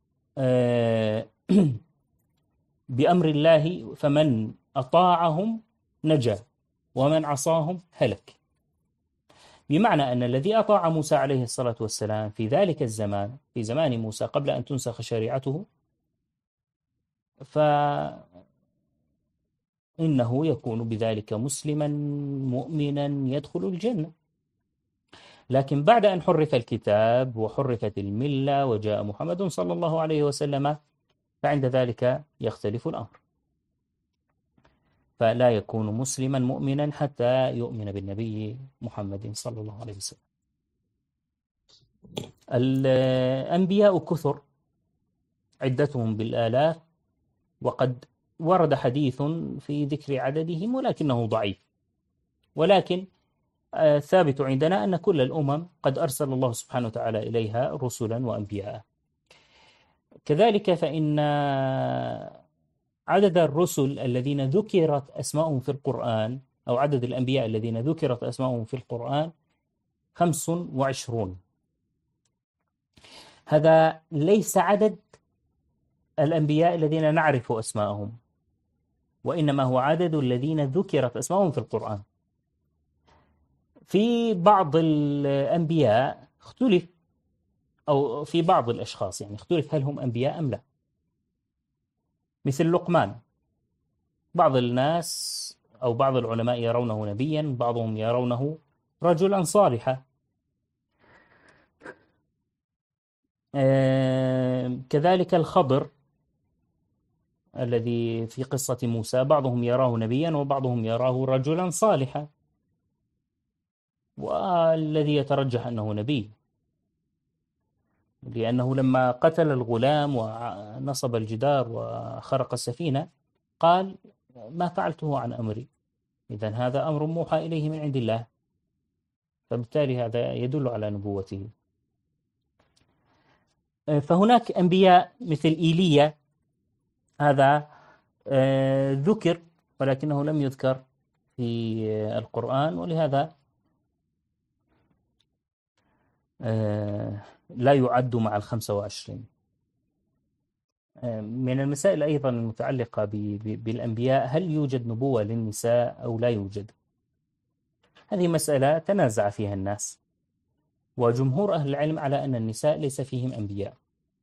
بأمر الله، فمن أطاعهم نجا ومن عصاهم هلك. بمعنى أن الذي أطاع موسى عليه الصلاة والسلام في ذلك الزمان، في زمان موسى قبل أن تنسخ شريعته، فإنه يكون بذلك مسلما مؤمنا يدخل الجنة. لكن بعد أن حرف الكتاب وحرفت الملة وجاء محمد صلى الله عليه وسلم، فعند ذلك يختلف الأمر، فلا يكون مسلما مؤمنا حتى يؤمن بالنبي محمد صلى الله عليه وسلم. الأنبياء كثر عدتهم بالآلاف، وقد ورد حديث في ذكر عددهم ولكنه ضعيف. ولكن ثابت عندنا أن كل الأمم قد أرسل الله سبحانه وتعالى إليها رسلا وأنبياء. كذلك فإن عدد الرسل الذين ذكرت أسماءهم في القرآن، أو عدد الأنبياء الذين ذكرت أسماءهم في القرآن 25. هذا ليس عدد الأنبياء الذين نعرف أسماءهم، وإنما هو عدد الذين ذكرت أسماءهم في القرآن. في بعض الأنبياء اختلف، أو في بعض الأشخاص يعني اختلف هل هم أنبياء أم لا. مثل لقمان، بعض الناس أو بعض العلماء يرونه نبيا، بعضهم يرونه رجلا صالحا. كذلك الخضر الذي في قصة موسى، بعضهم يراه نبيا وبعضهم يراه رجلا صالحا، والذي يترجح أنه نبي، لأنه لما قتل الغلام ونصب الجدار وخرق السفينة قال ما فعلته عن أمري، إذن هذا أمر موحى إليه من عند الله، فبالتالي هذا يدل على نبوته. فهناك أنبياء مثل إيليا، هذا ذكر ولكنه لم يذكر في القرآن، ولهذا لا يعد مع 25. من المسائل أيضا المتعلقة بالأنبياء، هل يوجد نبوة للنساء أو لا يوجد؟ هذه مسألة تنازع فيها الناس. وجمهور أهل العلم على أن النساء ليس فيهم أنبياء.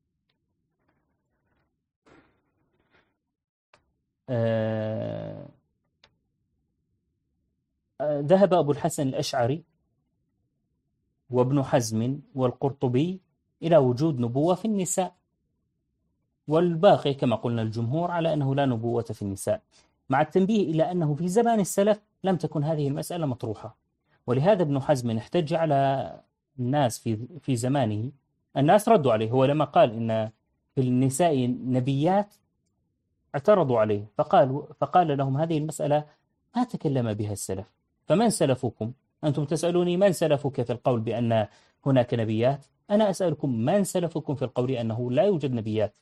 ذهب أبو الحسن الأشعري وابن حزم والقرطبي إلى وجود نبوة في النساء، والباقي كما قلنا الجمهور على أنه لا نبوة في النساء، مع التنبيه إلى أنه في زمان السلف لم تكن هذه المسألة مطروحة. ولهذا ابن حزم احتج على الناس في زمانه، الناس ردوا عليه. هو لما قال إن في النساء نبيات اعترضوا عليه، فقال لهم هذه المسألة ما تكلم بها السلف، فمن سلفكم؟ أنتم تسألوني من سلفك في القول بأن هناك نبيات، أنا أسألكم من سلفكم في القول أنه لا يوجد نبيات.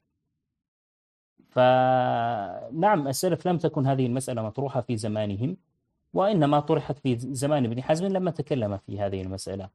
فنعم السلف لم تكن هذه المسألة مطروحة في زمانهم، وإنما طرحت في زمان ابن حزم لما تكلم في هذه المسألة.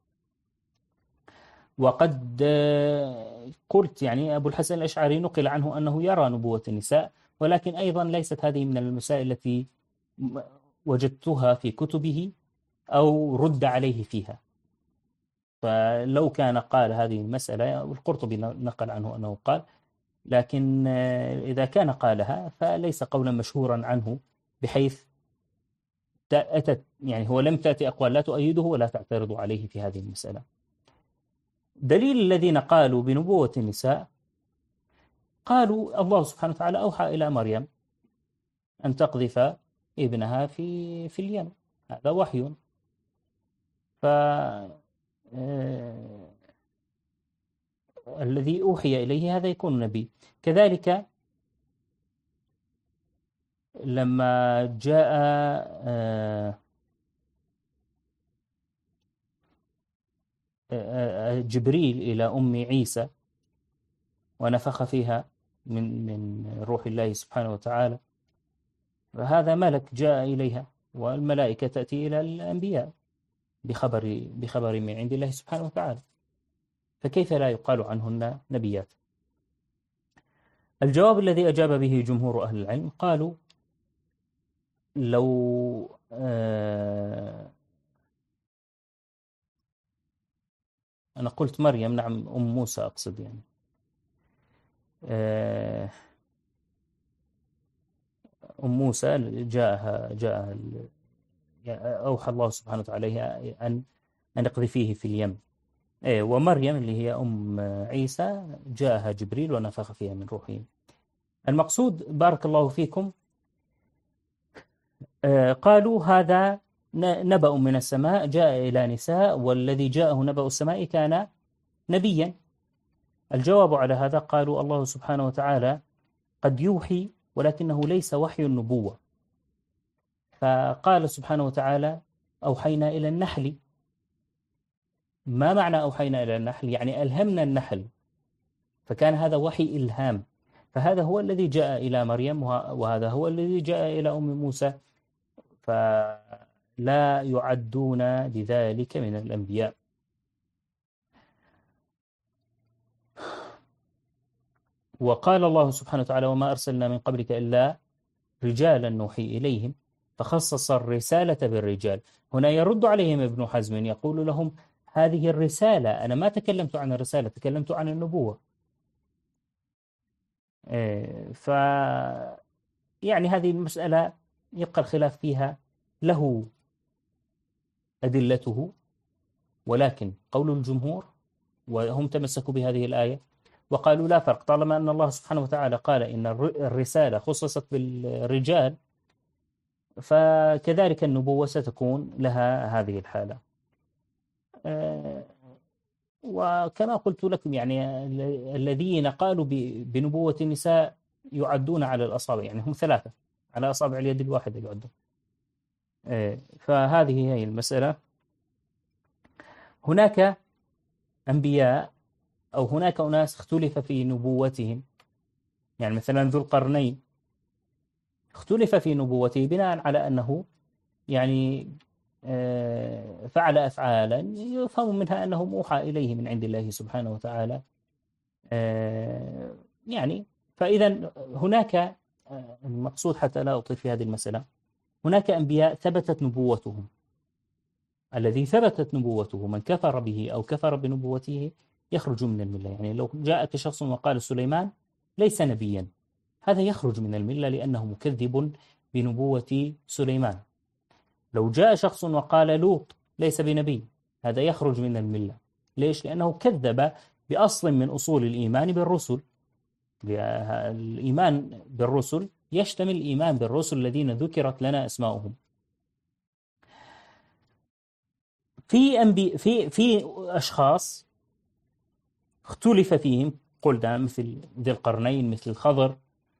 وقد قلت يعني أبو الحسن الأشعري نقل عنه أنه يرى نبوة النساء، ولكن أيضا ليست هذه من المسائل التي وجدتها في كتبه أو رد عليه فيها. فلو كان قال هذه المسألة، القرطبي نقل عنه أنه قال، لكن إذا كان قالها فليس قولا مشهورا عنه بحيث أتت يعني هو لم تأتي أقوال لا تؤيده ولا تعترض عليه في هذه المسألة. دليل الذين قالوا بنبوة النساء، قالوا الله سبحانه وتعالى أوحى إلى مريم أن تقذف ابنها في اليم، هذا وحي. ف الذي أوحي إليه هذا يكون نبي. كذلك لما جاء جبريل إلى أم عيسى ونفخ فيها من روح الله سبحانه وتعالى، فهذا ملك جاء إليها، والملائكة تأتي إلى الأنبياء بخبر من عند الله سبحانه وتعالى، فكيف لا يقال عنهن نبيات؟ الجواب الذي أجاب به جمهور أهل العلم، قالوا لو أنا قلت مريم، نعم أم موسى أقصد، يعني أم موسى جاءها أوحى الله سبحانه وتعالى أن اقذفيه في اليم. ومريم اللي هي أم عيسى جاءها جبريل ونفخ فيها من روحه. المقصود بارك الله فيكم، قالوا هذا نبأ من السماء جاء إلى نساء، والذي جاءه نبأ السماء كان نبيا. الجواب على هذا، قالوا الله سبحانه وتعالى قد يوحي ولكنه ليس وحي النبوة. فقال سبحانه وتعالى أوحينا إلى النحل. ما معنى أوحينا إلى النحل؟ يعني ألهمنا النحل، فكان هذا وحي إلهام. فهذا هو الذي جاء إلى مريم، وهذا هو الذي جاء إلى أم موسى، فلا يعدون بذلك من الأنبياء. وقال الله سبحانه وتعالى وما أرسلنا من قبلك إلا رجالا نوحي إليهم، فخصص الرسالة بالرجال. هنا يرد عليهم ابن حزم يقول لهم هذه الرسالة، أنا ما تكلمت عن الرسالة، تكلمت عن النبوة. يعني هذه المسألة يبقى الخلاف فيها، له أدلته، ولكن قول الجمهور وهم تمسكوا بهذه الآية وقالوا لا فرق، طالما أن الله سبحانه وتعالى قال إن الرسالة خصصت بالرجال، فكذلك النبوة ستكون لها هذه الحالة. وكما قلت لكم يعني الذين قالوا بنبوة النساء يعدون على الأصابع، يعني هم 3 على أصابع اليد الواحدة يعدون. فهذه هي المسألة. هناك أنبياء أو هناك أناس اختلف في نبوتهم، يعني مثلا ذو القرنين اختلف في نبوته بناء على أنه يعني فعل أفعالا يفهم منها أنه موحى إليه من عند الله سبحانه وتعالى. يعني فإذا هناك المقصود، حتى لا أطيل في هذه المسألة، هناك أنبياء ثبتت نبوتهم الذي ثبتت نبوته من كفر به أو كفر بنبوته يخرج من الملة. يعني لو جاءك شخص وقال سليمان ليس نبيا، هذا يخرج من الملة لأنه مكذب بنبوة سليمان. لو جاء شخص وقال لوط ليس بنبي، هذا يخرج من الملة. ليش؟ لأنه كذب بأصل من أصول الإيمان بالرسل. الإيمان بالرسل يشتمل الإيمان بالرسل الذين ذكرت لنا أسماؤهم. في أشخاص اختلف فيهم، قلنا مثل ذي القرنين، مثل الخضر،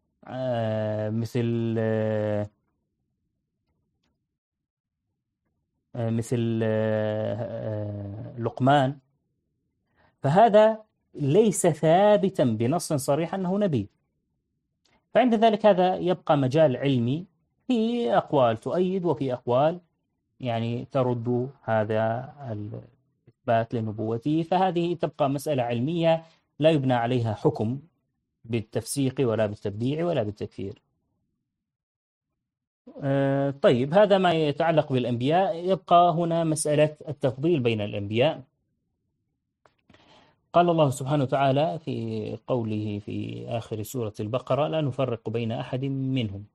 مثل لقمان، فهذا ليس ثابتا بنص صريح أنه نبي. فعند ذلك هذا يبقى مجال علمي، في أقوال تؤيد وفي أقوال يعني ترد هذا الإثبات لنبوته، فهذه تبقى مسألة علمية لا يبنى عليها حكم بالتفسيق ولا بالتبديع ولا بالتكفير. طيب، هذا ما يتعلق بالأنبياء. يبقى هنا مسألة التفضيل بين الأنبياء. قال الله سبحانه وتعالى في قوله في آخر سورة البقرة: لا نفرق بين أحد منهم.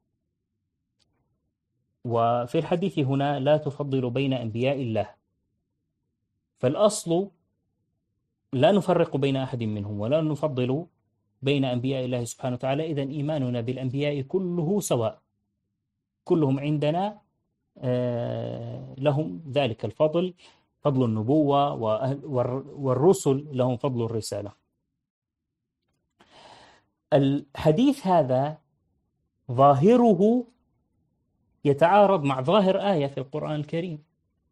وفي الحديث هنا: لا تفضل بين أنبياء الله. فالأصل لا نفرق بين أحد منهم ولا نفضل بين أنبياء الله سبحانه وتعالى. إذن إيماننا بالأنبياء كله سواء، كلهم عندنا لهم ذلك الفضل، فضل النبوة، والرسل لهم فضل الرسالة. الحديث هذا ظاهره يتعارض مع ظاهر آية في القرآن الكريم: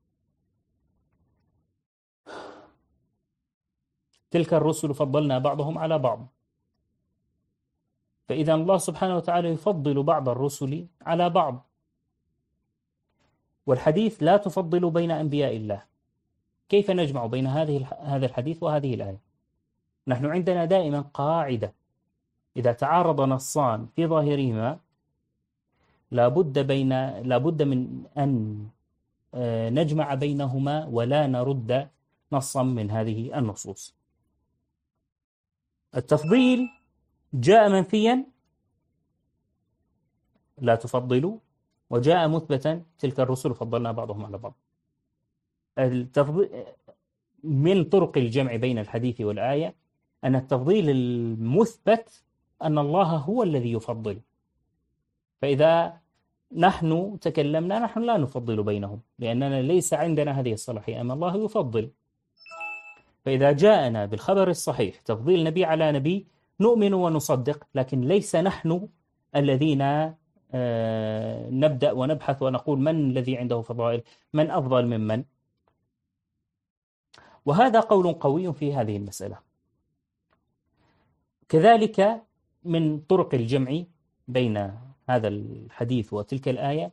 تلك الرسل فضلنا بعضهم على بعض. فإذا الله سبحانه وتعالى يفضل بعض الرسل على بعض، والحديث لا تفضل بين أنبياء الله. كيف نجمع بين هذا الحديث وهذه الآية؟ نحن عندنا دائما قاعدة: إذا تعارض نصان في ظاهرهما لابد من أن نجمع بينهما ولا نرد نصا من هذه النصوص. التفضيل جاء منفيا: لا تفضلوا، وجاء مثبتا: تلك الرسل فضلنا بعضهم على بعض. من طرق الجمع بين الحديث والآية أن التفضيل المثبت أن الله هو الذي يفضل. فإذا نحن تكلمنا نحن لا نفضل بينهم، لأننا ليس عندنا هذه الصلاحية، أما الله يفضل. فإذا جاءنا بالخبر الصحيح تفضيل نبي على نبي نؤمن ونصدق، لكن ليس نحن الذين نبدأ ونبحث ونقول من الذي عنده فضائل، من أفضل ممن. وهذا قول قوي في هذه المسألة. كذلك من طرق الجمع بين هذا الحديث وتلك الآية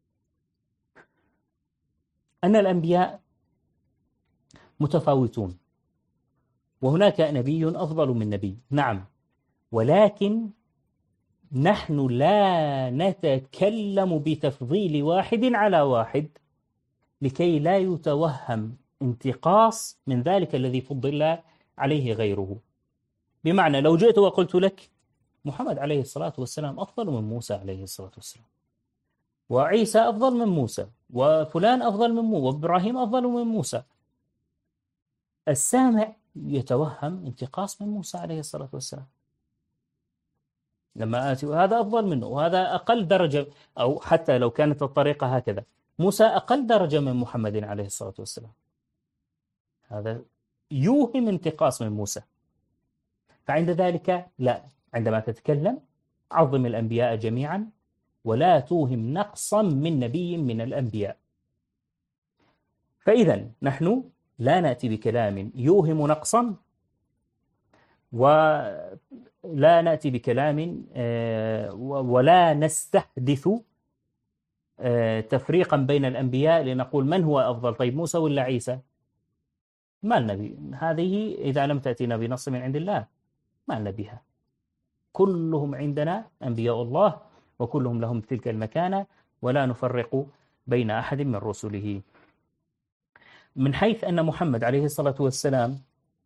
أن الأنبياء متفاوتون، وهناك نبي أفضل من نبي، نعم، ولكن نحن لا نتكلم بتفضيل واحد على واحد لكي لا يتوهم انتقاص من ذلك الذي فضل عليه غيره. بمعنى لو جئت وقلت لك محمد عليه الصلاة والسلام أفضل من موسى عليه الصلاة والسلام، وعيسى أفضل من موسى، وفلان أفضل من موسى، وإبراهيم أفضل من موسى، السامع يتوهم انتقاص من موسى عليه الصلاة والسلام. لما آتي وهذا أفضل منه وهذا أقل درجة، أو حتى لو كانت الطريقة هكذا، موسى أقل درجة من محمد عليه الصلاة والسلام، هذا يوهم انتقاص من موسى. فعند ذلك لا، عندما تتكلم عظم الأنبياء جميعا ولا توهم نقصا من نبي من الأنبياء. فإذا نحن لا نأتي بكلام يوهم نقصا، ولا نأتي بكلام ولا نستحدث تفريقا بين الأنبياء لنقول من هو أفضل، طيب موسى ولا عيسى؟ ما النبي هذه إذا لم تأتينا بنص من عند الله ما لنا بها. كلهم عندنا أنبياء الله وكلهم لهم تلك المكانة، ولا نفرق بين أحد من رسله. من حيث أن محمد عليه الصلاة والسلام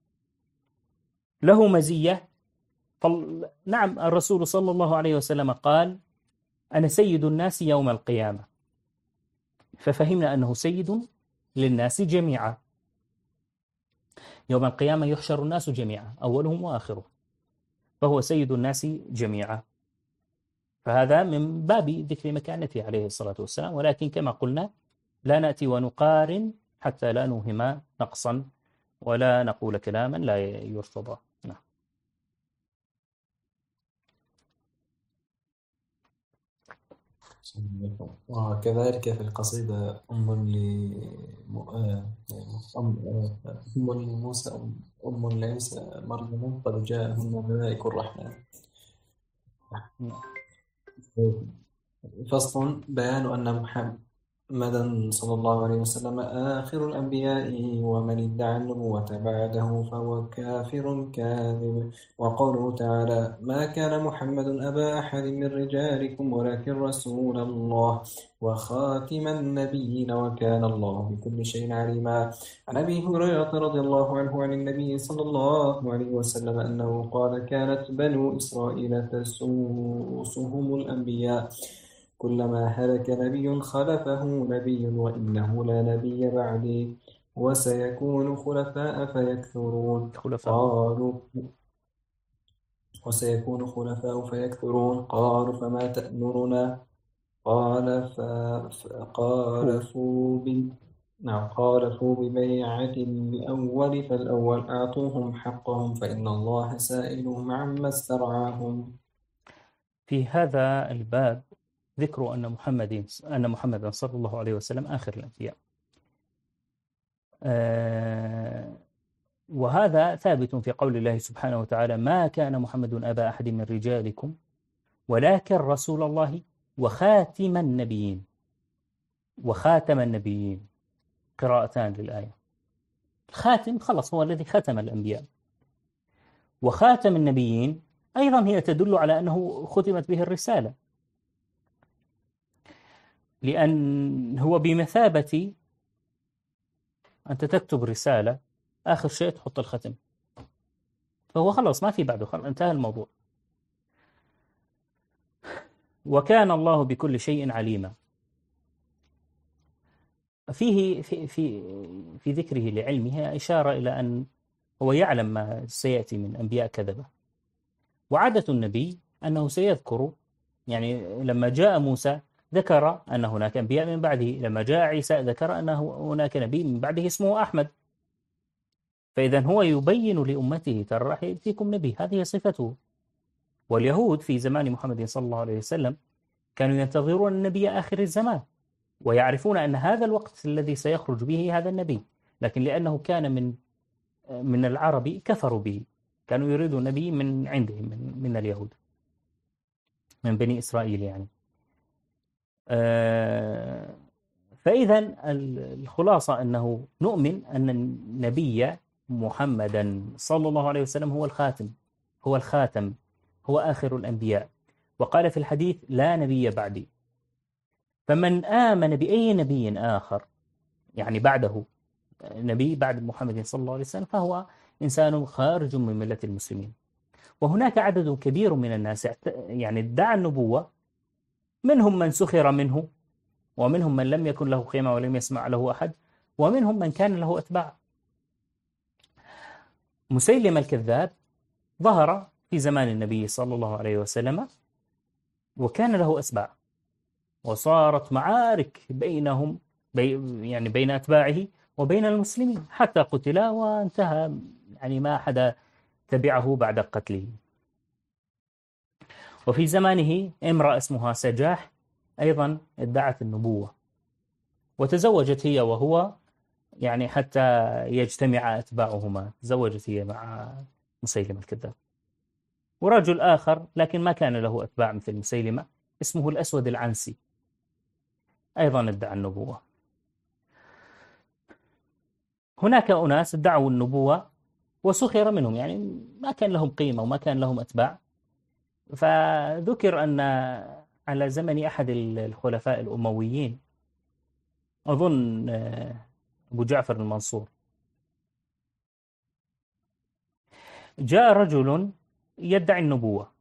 له مزية، نعم الرسول صلى الله عليه وسلم قال أنا سيد الناس يوم القيامة، ففهمنا أنه سيد للناس جميعا. يوم القيامة يحشر الناس جميعا أولهم وآخرهم، فهو سيد الناس جميعا، فهذا من باب ذكر مكانته عليه الصلاة والسلام. ولكن كما قلنا لا نأتي ونقارن حتى لا نوهم نقصا ولا نقول كلاما لا يرتضى. نعم. وكذلك في القصيدة أم لموسى أم لعيسى مريم قد جاءهم ملائكة الرحمن. فصل بيان أن محمدا صلى الله عليه وسلم آخر الأنبياء، ومن ادعى النبوة بعده فهو كافر كاذب. وقوله تعالى ما كان محمد أبا أحد من رجالكم ولكن رسول الله وخاتم النبيين وكان الله بكل شيء عليما. عن أبي هريرة رضي الله عنه عن النبي صلى الله عليه وسلم أنه قال كانت بنو إسرائيل تسوسهم الأنبياء، كلما هلك نبي خلفه نبي وإنه لا نبي بعدي وسيكون خلفاء فيكثرون. قالوا فما تأمرنا؟ قالوا ببيعة الأول فالأول أعطوهم حقهم فإن الله سائلهم عما استرعاهم. في هذا الباب ذكر أن محمدا صلى الله عليه وسلم آخر الأنبياء، وهذا ثابت في قول الله سبحانه وتعالى ما كان محمد أبا أحد من رجالكم ولكن رسول الله وخاتم النبيين. وخاتم النبيين قراءتان للآية. الخاتم خلص هو الذي ختم الأنبياء، وخاتم النبيين أيضا هي تدل على أنه ختمت به الرسالة، لأن هو بمثابة أنت تكتب رسالة آخر شيء تحط الختم، فهو خلص ما في بعده، خلص انتهى الموضوع. وكان الله بكل شيء عليما. فيه في ذكره لعلمه إشارة إلى أن هو يعلم ما سيأتي من أنبياء كذبة، وعادة النبي أنه سيذكر، يعني لما جاء موسى ذكر أن هناك أنبياء من بعده، لما جاء عيسى ذكر أن هناك نبي من بعده اسمه أحمد، فإذا هو يبين لأمته ترى راح يأتيكم نبي، هذه صفته. واليهود في زمان محمد صلى الله عليه وسلم كانوا ينتظرون النبي آخر الزمان، ويعرفون أن هذا الوقت الذي سيخرج به هذا النبي، لكن لأنه كان من العرب كفروا به، كانوا يريدوا نبي من عندهم من اليهود من بني إسرائيل يعني. فإذا الخلاصة أنه نؤمن أن النبي محمدا صلى الله عليه وسلم هو الخاتم، هو آخر الأنبياء. وقال في الحديث لا نبي بعدي، فمن آمن بأي نبي آخر يعني بعده، نبي بعد محمد صلى الله عليه وسلم، فهو إنسان خارج من ملة المسلمين. وهناك عدد كبير من الناس يعني ادعى النبوة، منهم من سخر منه، ومنهم من لم يكن له قيمة ولم يسمع له أحد، ومنهم من كان له أتباع. مسيلمة الكذاب ظهر في زمان النبي صلى الله عليه وسلم وكان له أتباع، وصارت معارك بينهم يعني بين أتباعه وبين المسلمين حتى قتل، وانتهى يعني ما أحد تبعه بعد قتله. وفي زمانه امرأة اسمها سجاح أيضا ادعت النبوة، وتزوجت هي وهو يعني حتى يجتمع أتباعهما، تزوجت هي مع مسيلمة الكذاب. ورجل آخر لكن ما كان له أتباع مثل مسيلمة اسمه الأسود العنسي أيضا ادعى النبوة. هناك أناس ادعوا النبوة وسخر منهم، يعني ما كان لهم قيمة وما كان لهم أتباع. فذكر أن على زمن أحد الخلفاء الأمويين، أظن أبو جعفر المنصور. جاء رجل يدعي النبوة،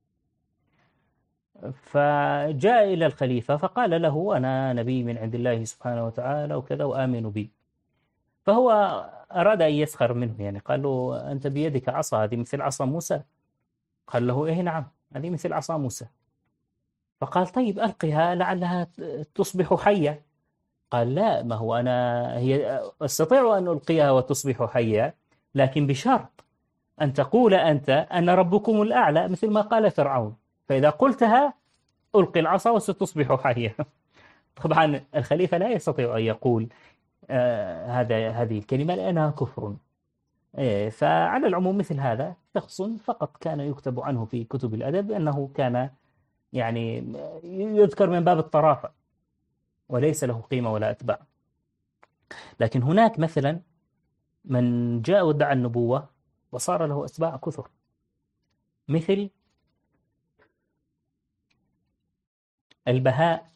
فجاء إلى الخليفة فقال له أنا نبي من عند الله سبحانه وتعالى وكذا وآمن بي. فهو أراد أن يسخر منه، يعني قال له أنت بيدك عصا، هذه مثل عصا موسى؟ قال له إيه نعم، هذه مثل عصا موسى. فقال طيب ألقها لعلها تصبح حية. قال لا، ما هو هي أستطيع أن ألقيها وتصبح حية، لكن بشرط أن تقول أنت أنا ربكم الأعلى مثل ما قال فرعون، فإذا قلتها ألقي العصا وستصبح حية. طبعا الخليفة لا يستطيع أن يقول هذه الكلمة لأنها كفر. فعلى العموم مثل هذا شخص فقط كان يكتب عنه في كتب الأدب أنه كان يعني يذكر من باب الطرافة وليس له قيمة ولا أتباع. لكن هناك مثلا من جاء وادعى النبوة وصار له أتباع كثر، مثل البهاء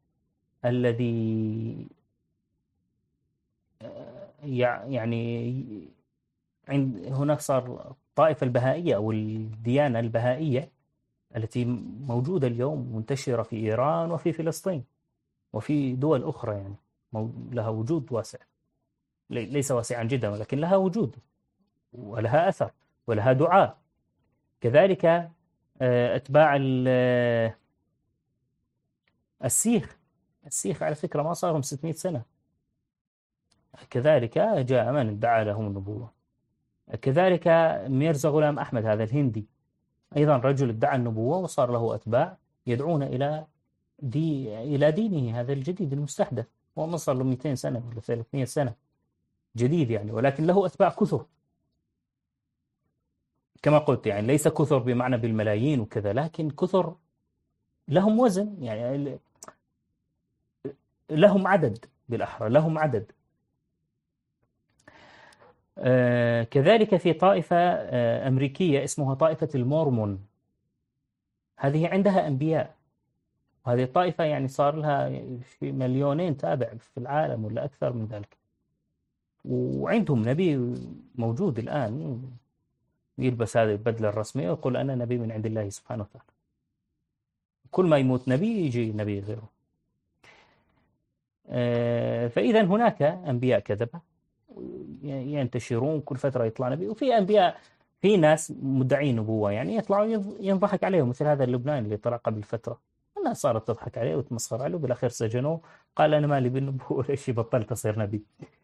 الذي يعني هناك صار الطائفة البهائية أو الديانة البهائية التي موجودة اليوم منتشرة في إيران وفي فلسطين وفي دول أخرى، يعني لها وجود واسع، ليس واسعا جدا ولكن لها وجود ولها أثر ولها دعاء. كذلك أتباع السيخ على فكرة ما صارهم 600 سنة، كذلك جاء من ادعى لهم النبوة. كذلك ميرزا غلام أحمد هذا الهندي أيضا رجل ادعى النبوة وصار له أتباع يدعون إلى دينه هذا الجديد المستحدث، وما صار له 200 سنة ولا 300 سنة جديد يعني، ولكن له أتباع كثر. كما قلت يعني ليس كثر بمعنى بالملايين وكذا، لكن كثر لهم وزن، يعني لهم عدد، بالأحرى لهم عدد. كذلك في طائفة أمريكية اسمها طائفة المورمون، هذه عندها أنبياء، وهذه الطائفة يعني صار لها في 2,000,000 تابع في العالم ولا أكثر من ذلك، وعندهم نبي موجود الآن يلبس هذه البدلة الرسمية ويقول أنا نبي من عند الله سبحانه وتعالى. كل ما يموت نبي يجي نبي غيره. فإذا هناك أنبياء كذبة ينتشرون، كل فترة يطلع نبي، وفي أنبياء في ناس مدعين نبوة يعني يطلعوا ينضحك عليهم، مثل هذا اللبناني اللي طلع قبل فترة، الناس صارت تضحك عليه وتمسخر عليه وبالأخير سجنوه، قال أنا مالي بالنبوة ولا شيء، بطلت أصير نبي.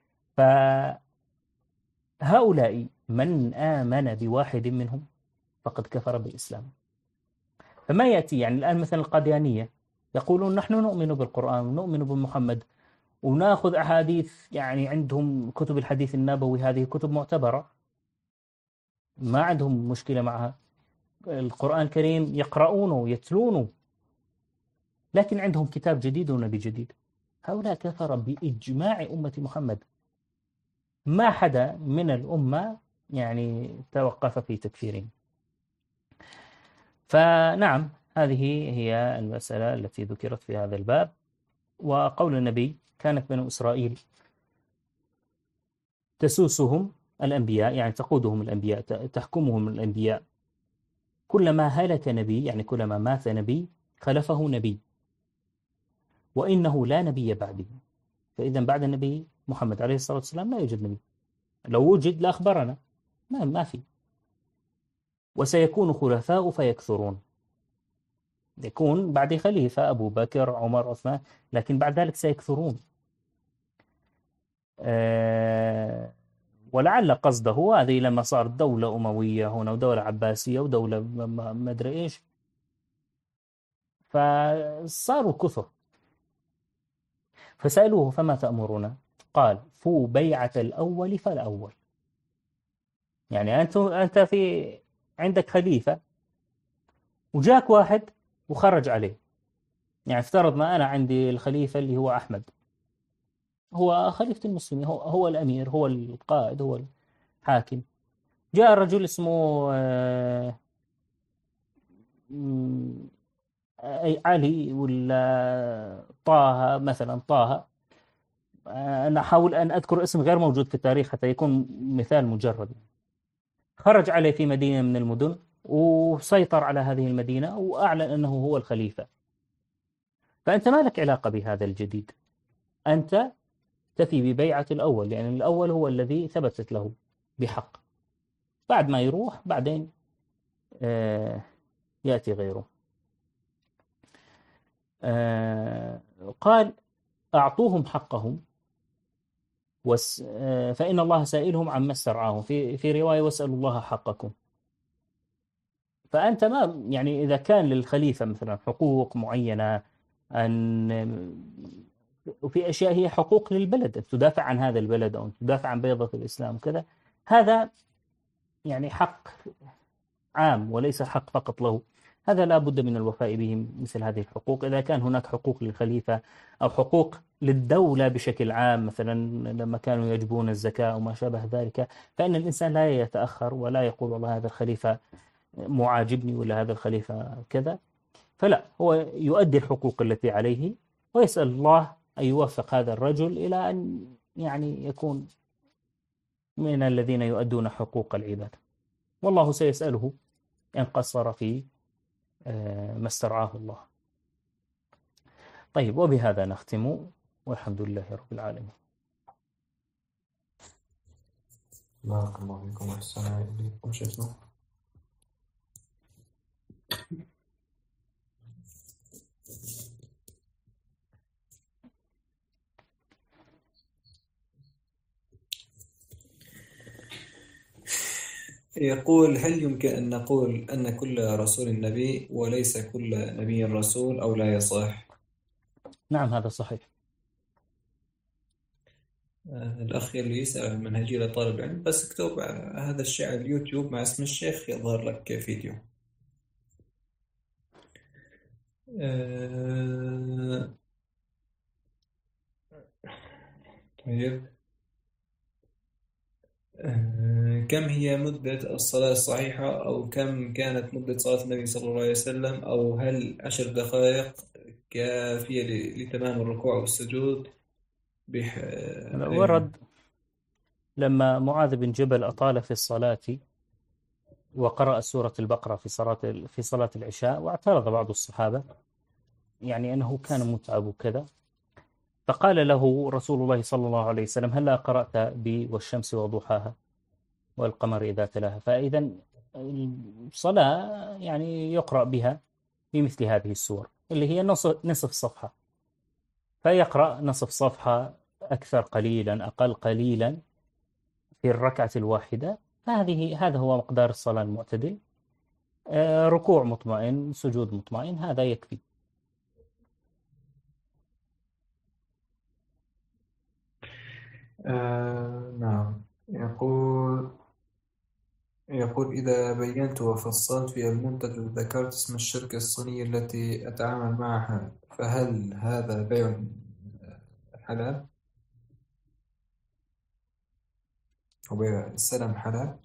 فهؤلاء من آمن بواحد منهم فقد كفر بالإسلام. فما يأتي يعني الآن مثلا القاديانية يقولون نحن نؤمن بالقرآن ونؤمن بمحمد وناخذ أحاديث، يعني عندهم كتب الحديث النبوي هذه كتب معتبرة ما عندهم مشكلة معها، القرآن الكريم يقرؤونه ويتلونه، لكن عندهم كتاب جديد ونبي جديد. هؤلاء كفر بإجماع أمة محمد، ما حدا من الأمة يعني توقف في تكفيرهم. فنعم هذه هي المسألة التي ذكرت في هذا الباب. وقول النبي كانت بنو إسرائيل تسوسهم الأنبياء، يعني تقودهم الأنبياء، تحكمهم الأنبياء، كلما هلك نبي يعني كلما مات نبي خلفه نبي، وإنه لا نبي بعده. فإذا بعد النبي محمد عليه الصلاة والسلام لا يوجد نبي، لو وجد لأخبرنا، ما في. وسيكون خلفاء فيكثرون، يكون بعد خليفة أبو بكر عمر عثمان، لكن بعد ذلك سيكثرون. ولعل قصده هذه لما صار دولة أموية هنا ودولة عباسية ودولة ما أدري إيش، فصاروا كثر. فسألوه فما تأمرون؟ قال فو بيعة الأول فالأول. يعني أنت في عندك خليفة وجاك واحد وخرج عليه، يعني افترضنا أنا عندي الخليفة اللي هو أحمد، هو خليفة المسلمين، هو الأمير، هو القائد، هو الحاكم. جاء رجل اسمه علي ولا طه مثلا، طه أنا أحاول أن أذكر اسم غير موجود في التاريخ حتى يكون مثال مجرد. خرج عليه في مدينة من المدن وسيطر على هذه المدينة وأعلن أنه هو الخليفة. فأنت ما لك علاقة بهذا الجديد، أنت تفي ببيعة الأول، لأن يعني الأول هو الذي ثبتت له بحق. بعد ما يروح بعدين يأتي غيره. قال أعطوهم حقهم فإن الله سائلهم عما استرعاهم، في رواية واسألوا الله حقكم. فأنت ما يعني إذا كان للخليفة مثلا حقوق معينة، أن وفي أشياء هي حقوق للبلد، أن تدافع عن هذا البلد أو تدافع عن بيضة الإسلام وكذا، هذا يعني حق عام وليس حق فقط له، هذا لا بد من الوفاء به. مثل هذه الحقوق إذا كان هناك حقوق للخليفة أو حقوق للدولة بشكل عام، مثلا لما كانوا يجبون الزكاة وما شابه ذلك، فإن الإنسان لا يتأخر ولا يقول والله هذا الخليفة معاجبني ولا هذا الخليفة كذا، فلا، هو يؤدي الحقوق التي عليه ويسأل الله أن يوفق هذا الرجل إلى أن يعني يكون من الذين يؤدون حقوق العباد، والله سيسأله إن قصر في ما استرعاه الله. طيب، وبهذا نختم، والحمد لله رب العالمين. بارك الله فيكم وأحسن إليكم شيخنا. يقول: هل يمكن أن نقول أن كل رسول نبي وليس كل نبي رسول، أو لا يصح؟ نعم، هذا صحيح. الأخ اللي يسأل عن منهجية لطالب العلم، بس اكتب هذا الشيء على اليوتيوب مع اسم الشيخ يظهر لك فيديو. طيب، كم هي مدة الصلاة الصحيحة، أو كم كانت مدة صلاة النبي صلى الله عليه وسلم، أو هل 10 دقائق كافية لتمام الركوع والسجود؟ ورد لما معاذ بن جبل أطال في الصلاة وقرأ سورة البقرة في صلاة العشاء، واعترض بعض الصحابة يعني أنه كان متعب وكذا، فقال له رسول الله صلى الله عليه وسلم: هلا قرأت والشمس وضحاها والقمر إذا تلاها؟ فإذا الصلاة يعني يقرأ بها بمثل هذه السور اللي هي نصف صفحة، فيقرأ نصف صفحة، أكثر قليلا أقل قليلا في الركعة الواحدة. هذا هو مقدار الصلاة المعتدل، ركوع مطمئن، سجود مطمئن، هذا يكفي. نعم. يقول: إذا بينت وفصلت في المنتج وذكرت اسم الشركة الصينية التي أتعامل معها، فهل هذا بيع حلال؟ وبيع السلم حلال؟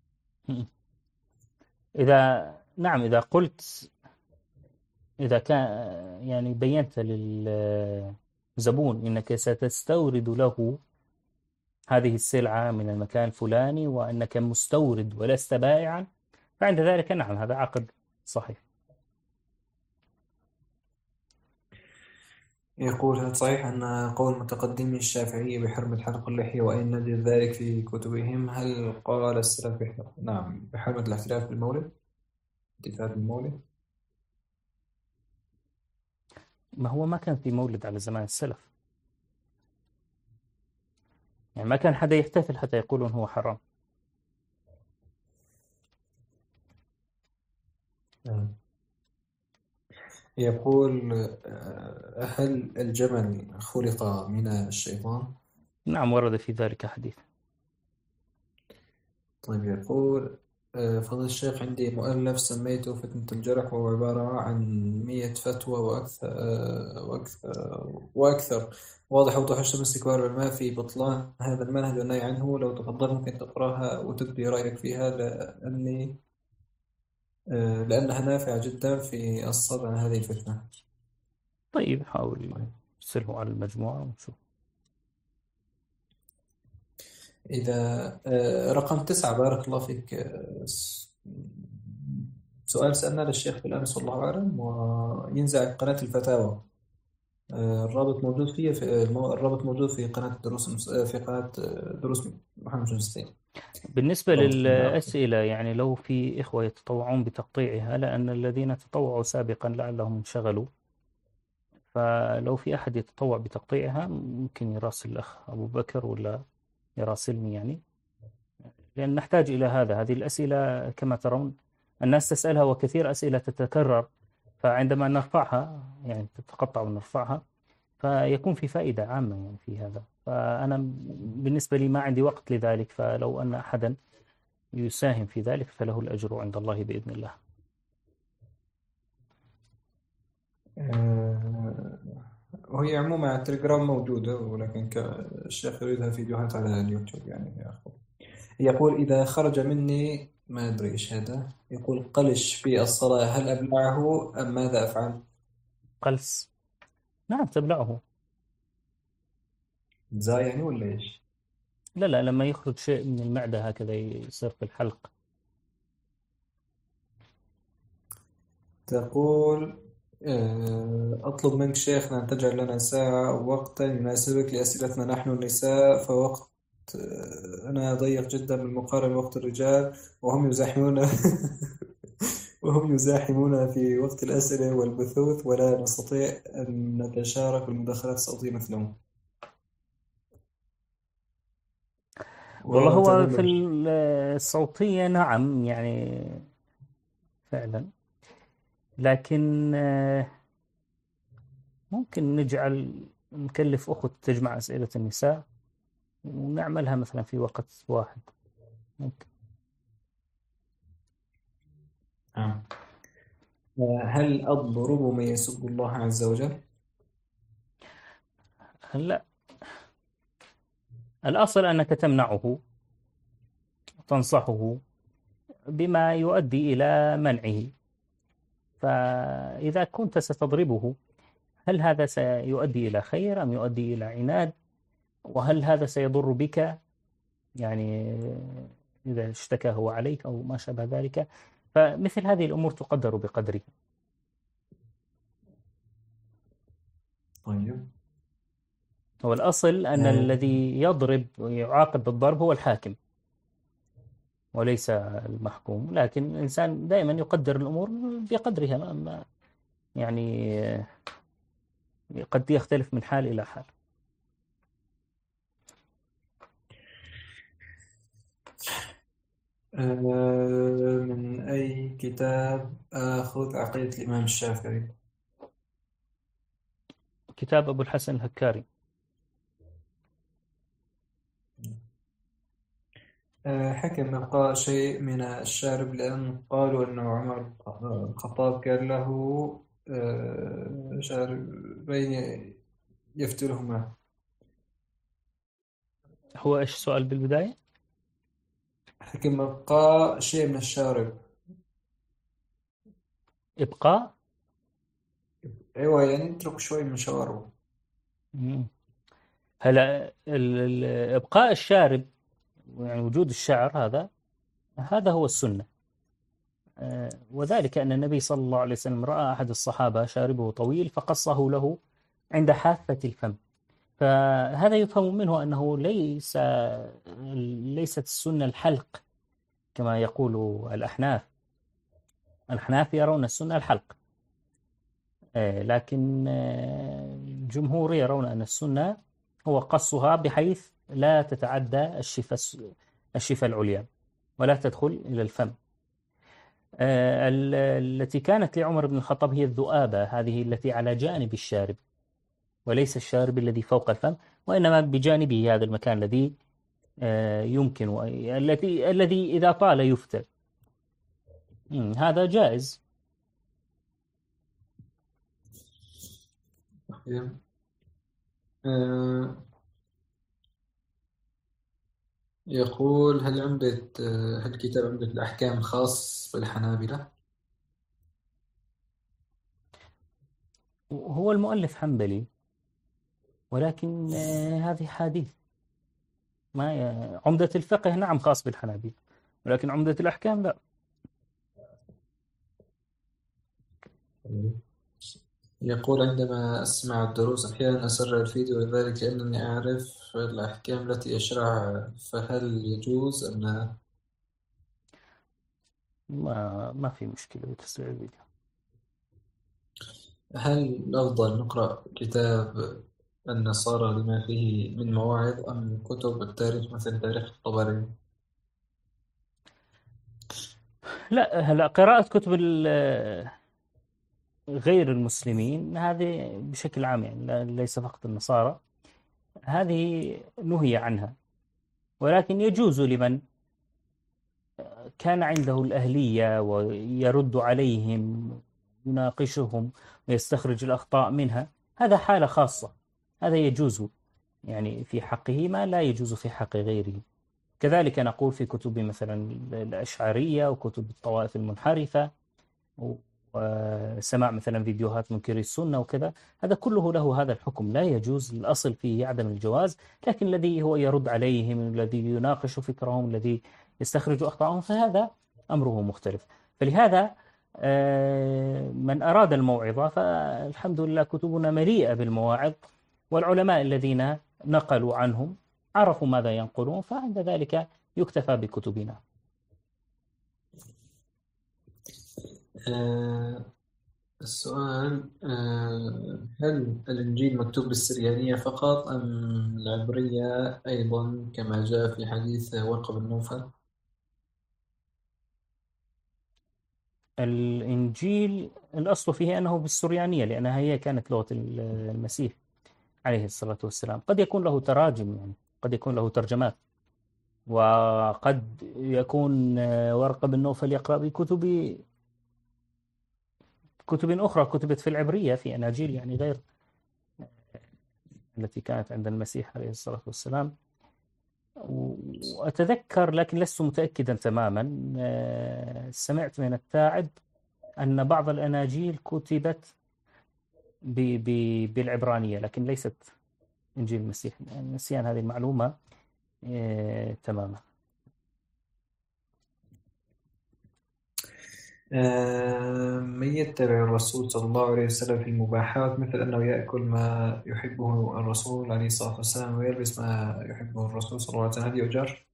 نعم، إذا قلت، إذا كان يعني بينت للزبون أنك ستستورد له هذه السلعة من المكان الفلاني وأنك مستورد ولست بائعا، فعند ذلك نعم، هذا عقد صحيح. يقول: هل صحيح أن قول متقدمي الشافعية بحرمة حلق اللحية، وإن نجد ذلك في كتبهم؟ هل قال السلف نعم بحرمة الاحتفال بالمولد؟ ما هو ما كان في مولد على زمان السلف، يعني ما كان حدا يحتفل حتى يقولون هو حرام. يقول: هل الجمل خلق من الشيطان؟ نعم، ورد في ذلك حديث. طيب، يقول: فضل الشيخ، عندي مؤلف سميته فتنة الجرح، وهو عبارة عن 100 فتوى وأكثر واضح وضوح الشمس كبار العلماء في بطلان هذا المنهج والنهي عنه. لو تفضل ممكن تقرأها وتبدي رأيك فيها، لأنها نافعة جدا في الصبر عن هذه الفتنة. طيب، حاول ارسله على المجموعة ونشوف. إذا رقم 9 بارك الله فيك. سؤال سألنا للشيخ بالأمس والله أعلم، وينزع قناة الفتاوى. الرابط موجود الرابط موجود في قناة دروس في قناة دروس محمد جنستين. بالنسبة رابط قناة. للأسئلة، يعني لو في إخوة يتطوعون بتقطيعها، لأن الذين تطوعوا سابقا لعلهم انشغلوا، فلو في أحد يتطوع بتقطيعها ممكن يراسل الأخ أبو بكر ولا يراسلني يعني، لأن نحتاج إلى هذا. هذه الأسئلة كما ترون الناس تسألها، وكثير أسئلة تتكرر، فعندما نرفعها يعني تتقطع ونرفعها فيكون في فائدة عامة يعني في هذا. فأنا بالنسبة لي ما عندي وقت لذلك، فلو أن أحدا يساهم في ذلك فله الأجر عند الله بإذن الله. آه، وهي عموما على التليجرام موجودة، ولكن الشيخ يريدها فيديوهات على اليوتيوب يعني يا أخو. يقول إذا خرج مني، ما أدري إيش هذا، يقول قلش في الصلاة، هل أبلعه أم ماذا أفعل؟ قلس، نعم تبلعه. زاي يعني ولا إيش؟ لا لا، لما يخرج شيء من المعدة هكذا يصير في الحلق. تقول أطلب منك شيخنا أن تجعل لنا ساعة أو وقتا يناسبك لأسئلتنا نحن النساء، فوقت أنا ضيق جدا بالمقارنة بوقت الرجال، وهم يزاحمون وهم يزاحمون في وقت الأسئلة والبثوث، ولا نستطيع أن نتشارك بالمداخلات الصوتية مثلهم. والله هو في وتظل. الصوتية نعم يعني فعلا، لكن ممكن نكلف أخت تجمع أسئلة النساء ونعملها مثلا في وقت واحد ممكن. نعم. هل أضرب من يسب الله عز وجل؟ لا، الأصل أنك تمنعه، تنصحه بما يؤدي إلى منعه. فإذا كنت ستضربه، هل هذا سيؤدي إلى خير أم يؤدي إلى عناد؟ وهل هذا سيضر بك يعني إذا اشتكى هو عليك أو ما شابه ذلك؟ فمثل هذه الأمور تقدر بقدرها. طيب. هو الأصل أن آه، الذي يضرب ويعاقب بالضرب هو الحاكم وليس المحكوم، لكن الإنسان دائما يقدر الأمور بقدرها. يعني قد يختلف من حال إلى حال. من أي كتاب آخذ عقيدة الإمام الشافعي؟ كتاب أبو الحسن الهكاري. حكم أبقاء شيء من الشارب، لأن قالوا أن عمر الخطاب كان له شاربين يفتلهما. هو إيش السؤال بالبداية؟ حكم أبقاء شيء من الشارب. إبقاء. أيوة يعني اترك شوي من شواربه. مم. هلا إبقاء الشارب يعني وجود الشعر، هذا هو السنة. وذلك أن النبي صلى الله عليه وسلم رأى أحد الصحابة شاربه طويل فقصه له عند حافة الفم. فهذا يفهم منه أنه ليست السنة الحلق كما يقول الأحناف. الأحناف يرون السنة الحلق، لكن الجمهور يرون أن السنة هو قصها بحيث لا تتعدى الشفة العليا ولا تدخل إلى الفم. التي كانت لعمر بن الخطاب هي الذؤابة، هذه التي على جانب الشارب، وليس الشارب الذي فوق الفم، وإنما بجانبه هذا المكان الذي يمكن الذي إذا طال يفتر. هذا جائز. طيب. آه، يقول هل كتاب عمدة الأحكام خاص بالحنابلة؟ هو المؤلف حنبلي، ولكن هذه حديث عمدة الفقه نعم خاص بالحنابلة، ولكن عمدة الأحكام لا. يقول عندما أسمع الدروس أحيانا أسرع الفيديو وذلك لأنني أعرف الأحكام التي يشرحها، فهل يجوز أم لا؟ ما في مشكلة بتسريع الفيديو. هل الأفضل نقرأ كتاب النصارى لما فيه من مواعظ أم كتب التاريخ مثل تاريخ الطبري؟ لا، هلا قراءة كتب غير المسلمين هذه بشكل عام، يعني ليس فقط النصارى، هذه نهي عنها، ولكن يجوز لمن كان عنده الأهلية ويرد عليهم، يناقشهم ويستخرج الأخطاء منها، هذا حالة خاصة، هذا يجوز يعني في حقه ما لا يجوز في حق غيره. كذلك نقول في كتب مثلا الأشعرية وكتب الطوائف المنحرفة، وسماع مثلا فيديوهات منكري السنة وكذا، هذا كله له هذا الحكم، لا يجوز، الأصل فيه عدم الجواز، لكن الذي هو يرد عليهم، الذي يناقش فكرهم، الذي يستخرج أخطاءهم، فهذا أمره مختلف. فلهذا من أراد الموعظة فالحمد لله كتبنا مليئة بالمواعظ، والعلماء الذين نقلوا عنهم عرفوا ماذا ينقلون، فعند ذلك يكتفى بكتبنا. آه، السؤال هل الإنجيل مكتوب بالسريانية فقط أم العبرية أيضا كما جاء في حديث ورقة بن نوفل؟ الإنجيل الأصل فيه أنه بالسريانية، لأنها هي كانت لغة المسيح عليه الصلاة والسلام. قد يكون له تراجم، يعني قد يكون له ترجمات، وقد يكون ورقة بن نوفل يقرأ كتب أخرى كتبت في العبرية، في أناجيل يعني غير التي كانت عند المسيح عليه الصلاة والسلام. وأتذكر، لكن لست متأكدا تماما، سمعت من التاعب أن بعض الأناجيل كتبت بالعبرانية، لكن ليست إنجيل المسيح، نسيان هذه المعلومة تماما. من يتبع الرسول صلى الله عليه وسلم في المباحات، مثل أنه يأكل ما يحبه الرسول عليه الصلاة والسلام ويلبس ما يحبه الرسول صلى الله عليه وسلم، هل يؤجر؟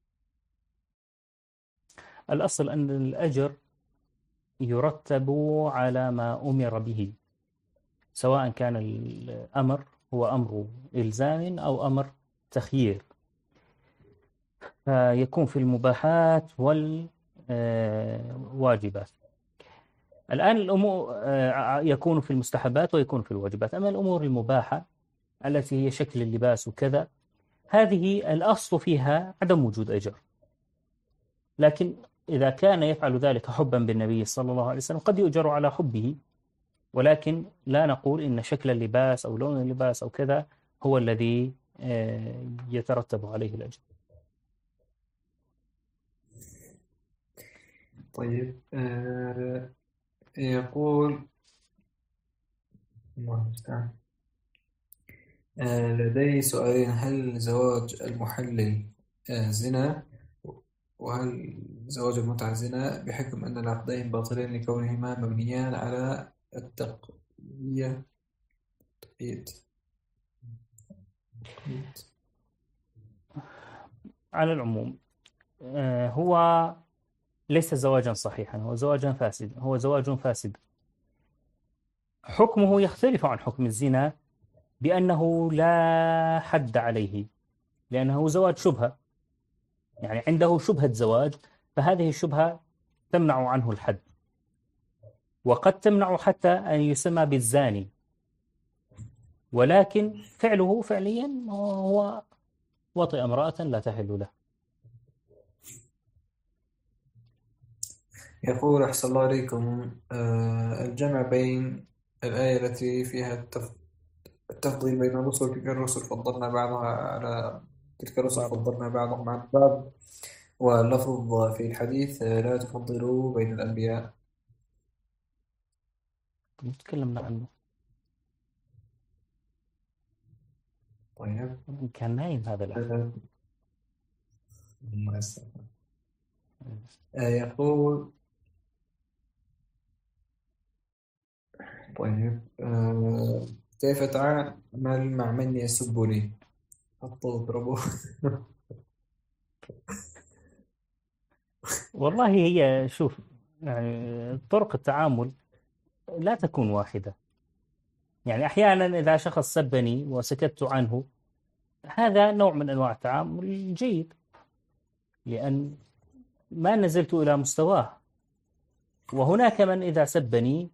الأصل أن الأجر يرتب على ما أمر به، سواء كان الأمر هو أمر إلزام أو أمر تخيير، فيكون في المباحات والواجبات. الآن الأمور يكون في المستحبات ويكون في الواجبات. أما الأمور المباحة التي هي شكل اللباس وكذا، هذه الأصل فيها عدم وجود أجر، لكن إذا كان يفعل ذلك حبا بالنبي صلى الله عليه وسلم قد يؤجر على حبه، ولكن لا نقول إن شكل اللباس أو لون اللباس أو كذا هو الذي يترتب عليه الأجر. طيب، يقول الله المستعان، لدي سؤالين: هل زواج المحلل زنا؟ وهل زواج المتعة زنا بحكم أن العقدين باطلين لكونهما مبنيان على التقييد؟ على العموم هو ليس زواجا صحيحا، هو زواجا فاسد، هو زواج فاسد. حكمه يختلف عن حكم الزنا بأنه لا حد عليه، لأنه زواج شبهة، يعني عنده شبهة زواج، فهذه الشبهة تمنع عنه الحد، وقد تمنع حتى أن يسمى بالزاني، ولكن فعله فعليا هو وطئ امرأة لا تحل له. يقول أحسن الله عليكم، الجمع بين الآية التي فيها التفضيل بين الرسل، تلك الرسل فضلنا بعضها على تلك الرسل فضلنا بعضهم على بعض، واللفظ في الحديث لا تفضلوا بين الأنبياء. تكلمنا عنه، طيب، كان نايم هذا الأخ. الله يسلمك. يقول طيب كيف تعامل مع من يسبني؟ حتى اضربه. والله هي شوف، يعني طرق التعامل لا تكون واحدة. يعني أحيانا إذا شخص سبني وسكت عنه، هذا نوع من أنواع التعامل الجيد، لأن ما نزلت إلى مستواه. وهناك من إذا سبني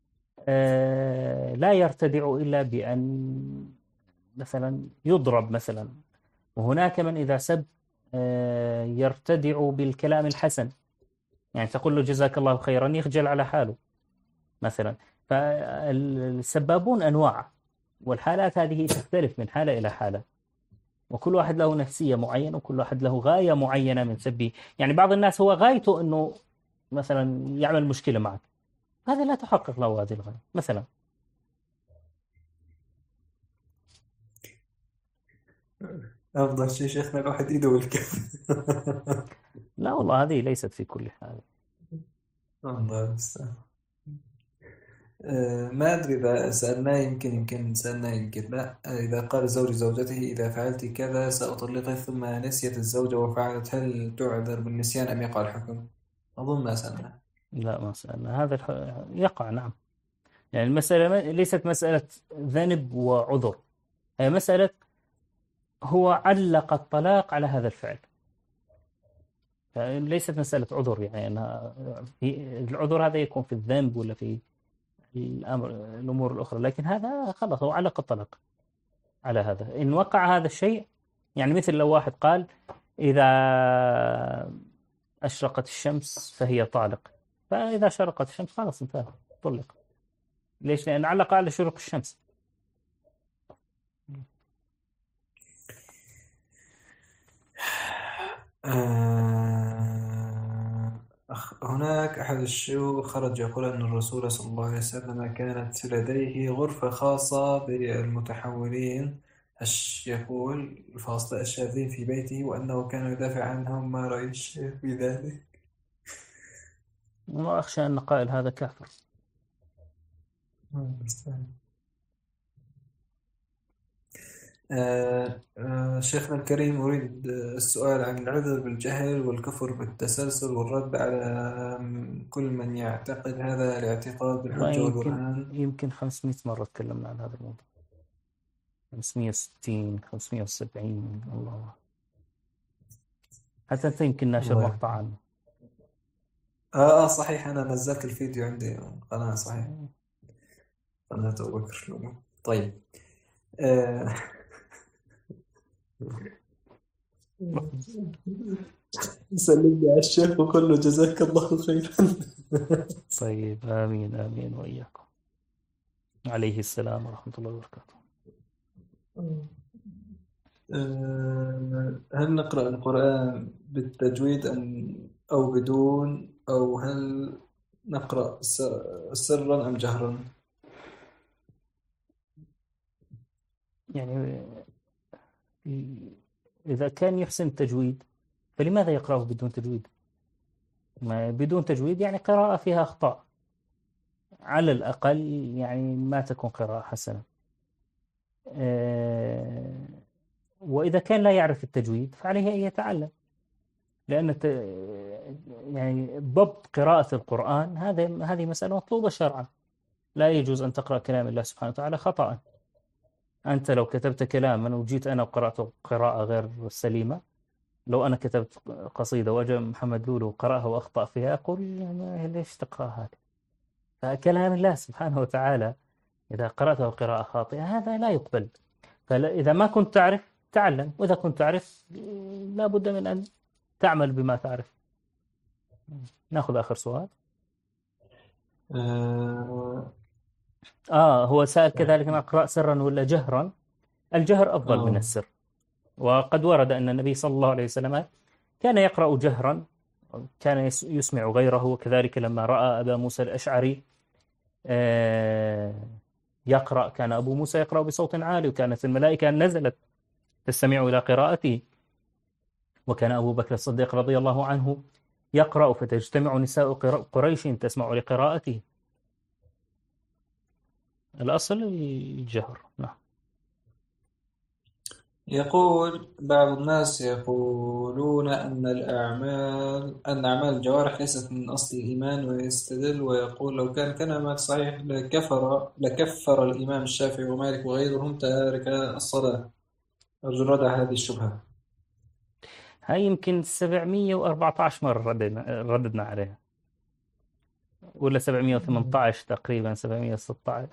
لا يرتدع إلا بأن مثلا يضرب مثلا. وهناك من إذا سب يرتدع بالكلام الحسن، يعني تقول له جزاك الله خيرا يخجل على حاله مثلا. فالسبابون أنواع، والحالات هذه تختلف من حالة إلى حالة، وكل واحد له نفسية معينة، وكل واحد له غاية معينة من سبه. يعني بعض الناس هو غايته أنه مثلا يعمل مشكلة معك، هذا لا تحقق له هذه الغاية مثلا. أفضل شيء شيخنا الواحد إيده بالكف. لا والله هذه ليست في كل حال. الله المستعان. ما أدري إذا سألناه يمكن سألناه يمكن لا. إذا قال زوج زوجته إذا فعلت كذا سأطلقك ثم نسيت الزوجة وفعلت، هل تعذر بالنسيان أم يقع الحكم؟ أظن ما سألنا. لا ما سألنا هذا يقع نعم. يعني المسألة ليست مسألة ذنب وعذر، هي مسألة هو علق الطلاق على هذا الفعل، ليست مسألة عذر. يعني أنها العذر هذا يكون في الذنب ولا في الأمور الأخرى، لكن هذا خلاص هو علق الطلاق على هذا. إن وقع هذا الشيء، يعني مثل لو واحد قال إذا أشرقت الشمس فهي طالق، فإذا شرقت الشمس خلاص انتهى طلق. ليش؟ لأن علق على شروق الشمس. هناك أحد الشيوخ خرج يقول أن الرسول صلى الله عليه وسلم كانت لديه غرفة خاصة بالمتحولين، يقول فاصل الشاذين في بيته، وأنه كان يدافع عنهم. ما رأي الشيخ في ذلك؟ وأخشى أن قائل هذا كافر. شيخنا الكريم، أريد السؤال عن العذر بالجهل والكفر بالتسلسل والرد على كل من يعتقد هذا الاعتقاد بالحجة والبرهان. يمكن 500 مرة تكلمنا عن هذا الموضوع، 560 570 الله، حتى أنت يمكن ناشر مقطع عنه. صحيح، أنا نزلت الفيديو عندي قناة، صحيح، قناة أبو بكر. طيب سلم لي على الشيخ وقل له جزاك الله خيرا. طيب آمين آمين وإياكم. عليه السلام ورحمة الله وبركاته. هل نقرأ القرآن بالتجويد أو بدون، أو هل نقرأ سرا أم جهرا؟ يعني إذا كان يحسن التجويد فلماذا يقرأه بدون تجويد؟ ما بدون تجويد يعني قراءة فيها أخطاء على الأقل، يعني ما تكون قراءة حسنة. وإذا كان لا يعرف التجويد فعليه أن يتعلم، لأن يعني ضبط قراءة القرآن هذه مسألة مطلوبة شرعا. لا يجوز أن تقرأ كلام الله سبحانه وتعالى خطأ. أنت لو كتبت كلاما وجيت أنا وقرأته قراءة غير سليمة، لو أنا كتبت قصيدة وجاء محمد لولو وقرأها وأخطأ فيها، أقول ليش تقرأ هذا؟ فكلام الله سبحانه وتعالى إذا قرأته قراءة خاطئة هذا لا يقبل. فإذا ما كنت تعرف تعلم، وإذا كنت تعرف لا بد من أن تعمل بما تعرف. نأخذ آخر سؤال. هو سأل كذلك نقرأ سرا ولا جهرا؟ الجهر أفضل من السر، وقد ورد أن النبي صلى الله عليه وسلم كان يقرأ جهرا، كان يسمع غيره. وكذلك لما رأى أبا موسى الأشعري يقرأ، كان أبو موسى يقرأ بصوت عالي، وكانت الملائكة نزلت تستمع إلى قراءته. وكان أبو بكر الصديق رضي الله عنه يقرأ فتجتمع نساء قريش تسمع لقراءته. الأصل الجهر. نعم. يقول بعض الناس يقولون أن أعمال الجوارح ليست من أصل الإيمان، ويستدل ويقول لو كان كلامك صحيح لكفر الإمام الشافعي ومالك وغيرهم تارك الصلاة. أرجو الرد على هذه الشبهة. هاي يمكن 714 مرة رددنا عليها، ولا 718 تقريبا، 716.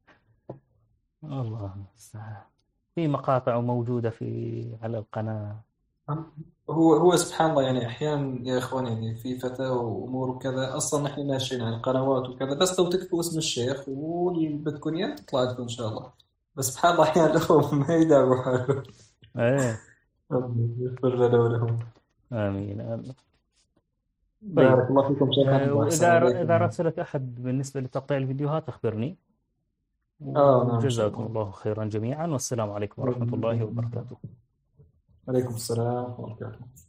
الله المستعان. في مقاطع موجودة على القناة. هو سبحان الله، يعني أحيانا يا إخوان يعني في فتاوى وأمور وكذا، أصلا نحن ماشيين على القنوات وكذا، بس لو تكتبوا اسم الشيخ واللي بدكم إياه تطلع لكم إن شاء الله. بس سبحان الله أحيانا الأخوة ما يدعوا حالهم. ايه. يغفر لنا ولهم. آمين آمين. طيب، بارك الله فيكم شيخنا وأحسن وإذا إليكم. راسلك أحد بالنسبة لتقطيع الفيديوهات أخبرني. نعم إن شاء وجزاكم الله. الله خيرا جميعا، والسلام عليكم ورحمة الله وبركاته. عليكم السلام ورحمة الله وبركاته.